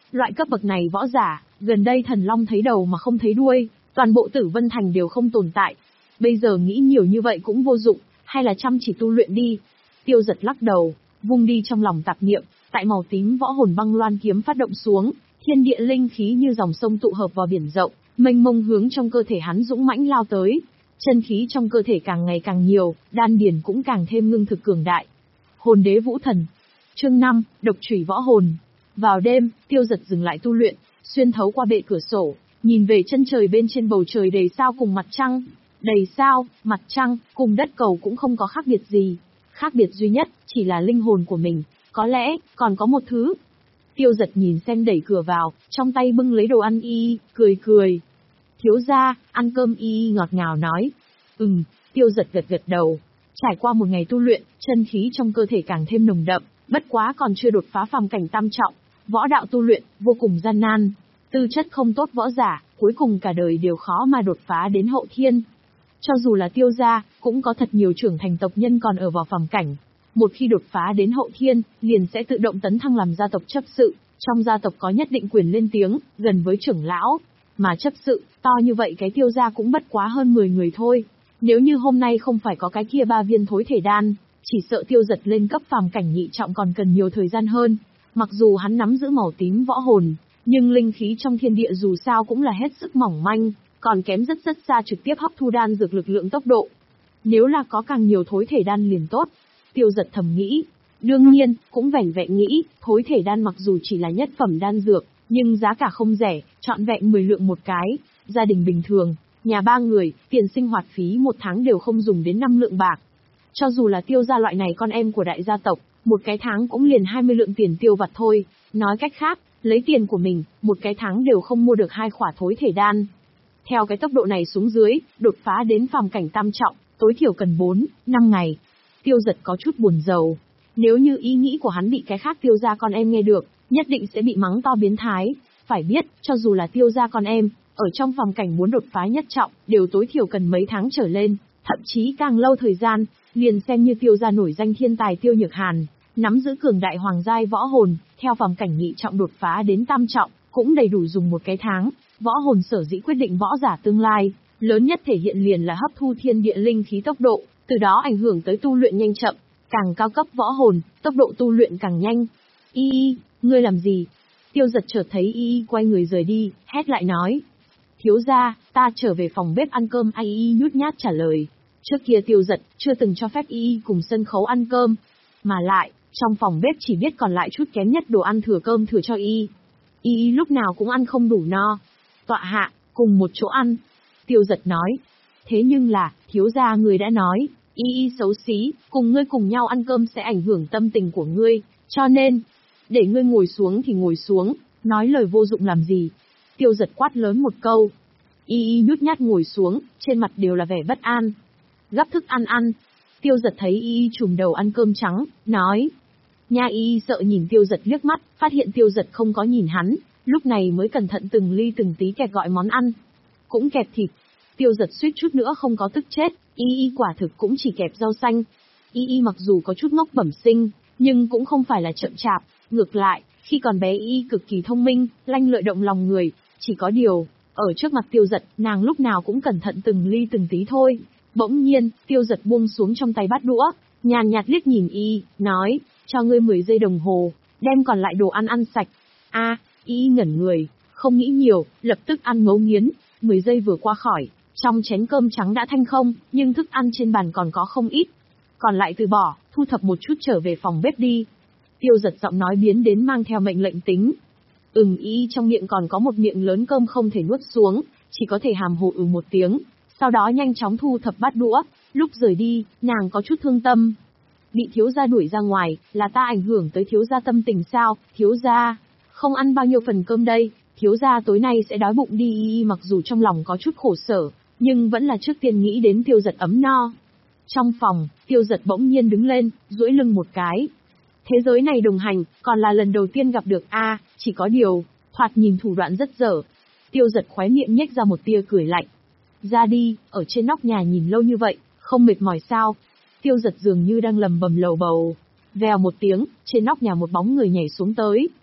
Loại cấp bậc này võ giả, gần đây thần long thấy đầu mà không thấy đuôi, toàn bộ Tử Vân Thành đều không tồn tại. Bây giờ nghĩ nhiều như vậy cũng vô dụng, hay là chăm chỉ tu luyện đi. Tiêu Giật lắc đầu, vung đi trong lòng tạp niệm, tại màu tím võ hồn băng loan kiếm phát động xuống, thiên địa linh khí như dòng sông tụ hợp vào biển rộng, mênh mông hướng trong cơ thể hắn dũng mãnh lao tới. Chân khí trong cơ thể càng ngày càng nhiều, đan điền cũng càng thêm ngưng thực cường đại. Hồn đế vũ thần. Chương năm, độc chủy võ hồn. Vào đêm, Tiêu Giật dừng lại tu luyện, xuyên thấu qua bệ cửa sổ, nhìn về chân trời bên trên bầu trời đầy sao cùng mặt trăng. Đầy sao, mặt trăng, cùng đất cầu cũng không có khác biệt gì. Khác biệt duy nhất, chỉ là linh hồn của mình, có lẽ, còn có một thứ. Tiêu Giật nhìn xem đẩy cửa vào, trong tay bưng lấy đồ ăn y, cười cười. Thiếu gia, ăn cơm y ngọt ngào nói. Ừm, Tiêu Giật gật gật đầu. Trải qua một ngày tu luyện, chân khí trong cơ thể càng thêm nồng đậm, bất quá còn chưa đột phá phàm cảnh tam trọng, võ đạo tu luyện vô cùng gian nan. Tư chất không tốt võ giả, cuối cùng cả đời đều khó mà đột phá đến hậu thiên. Cho dù là Tiêu gia, cũng có thật nhiều trưởng thành tộc nhân còn ở vào phàm cảnh. Một khi đột phá đến hậu thiên, liền sẽ tự động tấn thăng làm gia tộc chấp sự, trong gia tộc có nhất định quyền lên tiếng, gần với trưởng lão. Mà chấp sự, to như vậy cái Tiêu gia cũng bất quá hơn mười người thôi. Nếu như hôm nay không phải có cái kia ba viên thối thể đan, chỉ sợ Tiêu Giật lên cấp phàm cảnh nhị trọng còn cần nhiều thời gian hơn. Mặc dù hắn nắm giữ màu tím võ hồn, nhưng linh khí trong thiên địa dù sao cũng là hết sức mỏng manh, còn kém rất rất xa trực tiếp hấp thu đan dược lực lượng tốc độ. Nếu là có càng nhiều thối thể đan liền tốt, Tiêu Giật thầm nghĩ. Đương nhiên, cũng vẻn vẹn nghĩ, thối thể đan mặc dù chỉ là nhất phẩm đan dược, nhưng giá cả không rẻ, trọn vẹn mười lượng một cái, gia đình bình thường, nhà ba người, tiền sinh hoạt phí một tháng đều không dùng đến năm lượng bạc. Cho dù là Tiêu gia loại này con em của đại gia tộc, một cái tháng cũng liền hai mươi lượng tiền tiêu vặt thôi, nói cách khác, lấy tiền của mình, một cái tháng đều không mua được hai khỏa thối thể đan. Theo cái tốc độ này xuống dưới, đột phá đến phàm cảnh tam trọng, tối thiểu cần bốn, năm ngày. Tiêu Giật có chút buồn rầu. Nếu như ý nghĩ của hắn bị cái khác Tiêu gia con em nghe được, nhất định sẽ bị mắng to biến thái. Phải biết, cho dù là Tiêu gia con em, ở trong phàm cảnh muốn đột phá nhất trọng, đều tối thiểu cần mấy tháng trở lên, thậm chí càng lâu thời gian. Liền xem như Tiêu gia nổi danh thiên tài Tiêu Nhược Hàn, nắm giữ cường đại hoàng giai võ hồn, theo phàm cảnh nhị trọng đột phá đến tam trọng, cũng đầy đủ dùng một cái tháng. Võ hồn sở dĩ quyết định võ giả tương lai, lớn nhất thể hiện liền là hấp thu thiên địa linh khí tốc độ, từ đó ảnh hưởng tới tu luyện nhanh chậm. Càng cao cấp võ hồn, tốc độ tu luyện càng nhanh. Y y, ngươi làm gì? Tiêu Giật chợt thấy y y quay người rời đi, hét lại nói. Thiếu gia, ta trở về phòng bếp ăn cơm. Y y nhút nhát trả lời. Trước kia Tiêu Giật chưa từng cho phép y y cùng sân khấu ăn cơm, mà lại trong phòng bếp chỉ biết còn lại chút kém nhất đồ ăn thừa cơm thừa cho y. Y y lúc nào cũng ăn không đủ no. Tọa hạ, cùng một chỗ ăn. Tiêu Giật nói. Thế nhưng là, thiếu gia người đã nói, y y xấu xí, cùng ngươi cùng nhau ăn cơm sẽ ảnh hưởng tâm tình của ngươi, cho nên, để ngươi ngồi xuống thì ngồi xuống, nói lời vô dụng làm gì. Tiêu Giật quát lớn một câu. Y y nhút nhát ngồi xuống, trên mặt đều là vẻ bất an. Gắp thức ăn ăn. Tiêu Giật thấy y y trùm đầu ăn cơm trắng, nói. Nha y y sợ nhìn Tiêu Giật liếc mắt, phát hiện Tiêu Giật không có nhìn hắn, lúc này mới cẩn thận từng ly từng tí kẹp gọi món ăn. Cũng kẹp thịt. Tiêu Giật suýt chút nữa không có tức chết, y y quả thực cũng chỉ kẹp rau xanh. Y y mặc dù có chút ngốc bẩm sinh, nhưng cũng không phải là chậm chạp, ngược lại, khi còn bé y y cực kỳ thông minh, lanh lợi động lòng người, chỉ có điều, ở trước mặt Tiêu Giật, nàng lúc nào cũng cẩn thận từng ly từng tí thôi. Bỗng nhiên, Tiêu Giật buông xuống trong tay bát đũa, nhàn nhạt liếc nhìn y, nói, cho ngươi mười giây đồng hồ, đem còn lại đồ ăn ăn sạch. A, y ngẩn người, không nghĩ nhiều, lập tức ăn ngấu nghiến, mười giây vừa qua khỏi. Trong chén cơm trắng đã thanh không, nhưng thức ăn trên bàn còn có không ít. Còn lại từ bỏ, thu thập một chút trở về phòng bếp đi. Tiêu Giật giọng nói biến đến mang theo mệnh lệnh tính. Ừm y trong miệng còn có một miệng lớn cơm không thể nuốt xuống, chỉ có thể hàm hồ ừ một tiếng. Sau đó nhanh chóng thu thập bát đũa, lúc rời đi, nàng có chút thương tâm. Bị thiếu gia đuổi ra ngoài, là ta ảnh hưởng tới thiếu gia tâm tình sao? Thiếu gia, không ăn bao nhiêu phần cơm đây, thiếu gia tối nay sẽ đói bụng đi. Y mặc dù trong lòng có chút khổ sở, nhưng vẫn là trước tiên nghĩ đến Tiêu Giật ấm no. Trong phòng, Tiêu Giật bỗng nhiên đứng lên, duỗi lưng một cái. Thế giới này đồng hành, còn là lần đầu tiên gặp được a, à, chỉ có điều, thoạt nhìn thủ đoạn rất dở. Tiêu Giật khóe miệng nhếch ra một tia cười lạnh. Ra đi, ở trên nóc nhà nhìn lâu như vậy, không mệt mỏi sao? Tiêu Giật dường như đang lầm bầm lầu bầu. Vèo một tiếng, trên nóc nhà một bóng người nhảy xuống tới.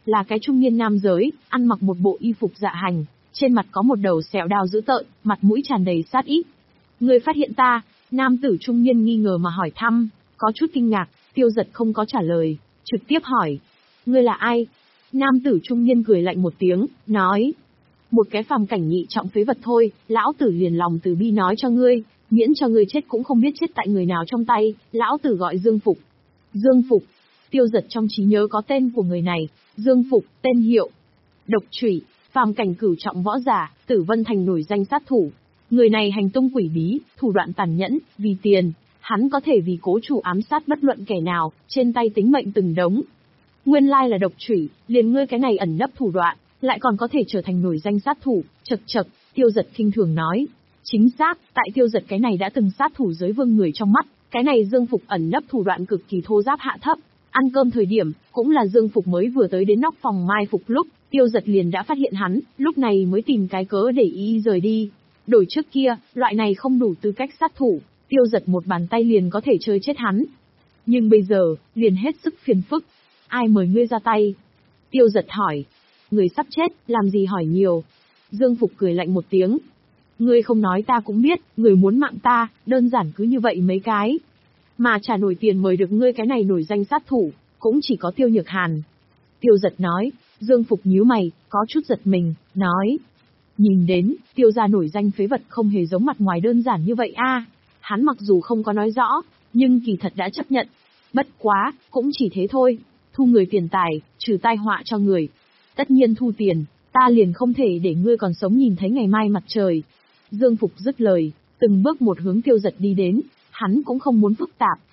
là cái trung niên nam giới, ăn mặc một bộ y phục dạ hành, trên mặt có một đầu sẹo đao dữ tợn, mặt mũi tràn đầy sát ý. Ngươi phát hiện ta? Nam tử trung niên nghi ngờ mà hỏi thăm, có chút kinh ngạc, Tiêu Dật không có trả lời, trực tiếp hỏi. Ngươi là ai? Nam tử trung niên cười lạnh một tiếng, nói. Một cái phàm cảnh nhị trọng phế vật thôi, lão tử liền lòng từ bi nói cho ngươi, miễn cho ngươi chết cũng không biết chết tại người nào trong tay, lão tử gọi Dương Phục. Dương Phục. Tiêu Dật trong trí nhớ có tên của người này, Dương Phục, tên hiệu. Độc Trủy, phàm cảnh cửu trọng võ giả, Tử Vân Thành nổi danh sát thủ. Người này hành tung quỷ bí, thủ đoạn tàn nhẫn, vì tiền, hắn có thể vì cố chủ ám sát bất luận kẻ nào, trên tay tính mệnh từng đống. Nguyên lai là Độc Trủy, liền ngươi cái này ẩn nấp thủ đoạn, lại còn có thể trở thành nổi danh sát thủ, chật chật, Tiêu Dật khinh thường nói. Chính xác, tại Tiêu Dật cái này đã từng sát thủ giới vương người trong mắt, cái này Dương Phục ẩn nấp thủ đoạn cực kỳ thô giáp hạ thấp. Ăn cơm thời điểm, cũng là Dương Phục mới vừa tới đến nóc phòng mai phục lúc, Tiêu Dật liền đã phát hiện hắn, lúc này mới tìm cái cớ để y rời đi. Đổi trước kia, loại này không đủ tư cách sát thủ, Tiêu Dật một bàn tay liền có thể chơi chết hắn. Nhưng bây giờ, liền hết sức phiền phức. Ai mời ngươi ra tay? Tiêu Dật hỏi. Người sắp chết, làm gì hỏi nhiều? Dương Phục cười lạnh một tiếng. Ngươi không nói ta cũng biết, người muốn mạng ta, đơn giản cứ như vậy mấy cái. Mà trả nổi tiền mời được ngươi cái này nổi danh sát thủ, cũng chỉ có Tiêu Nhược Hàn. Tiêu Dật nói. Dương Phục nhíu mày, có chút giật mình, nói. Nhìn đến, Tiêu gia nổi danh phế vật không hề giống mặt ngoài đơn giản như vậy a. Hắn mặc dù không có nói rõ, nhưng kỳ thật đã chấp nhận. Bất quá, cũng chỉ thế thôi. Thu người tiền tài, trừ tai họa cho người. Tất nhiên thu tiền, ta liền không thể để ngươi còn sống nhìn thấy ngày mai mặt trời. Dương Phục dứt lời, từng bước một hướng Tiêu Dật đi đến, hắn cũng không muốn phức tạp,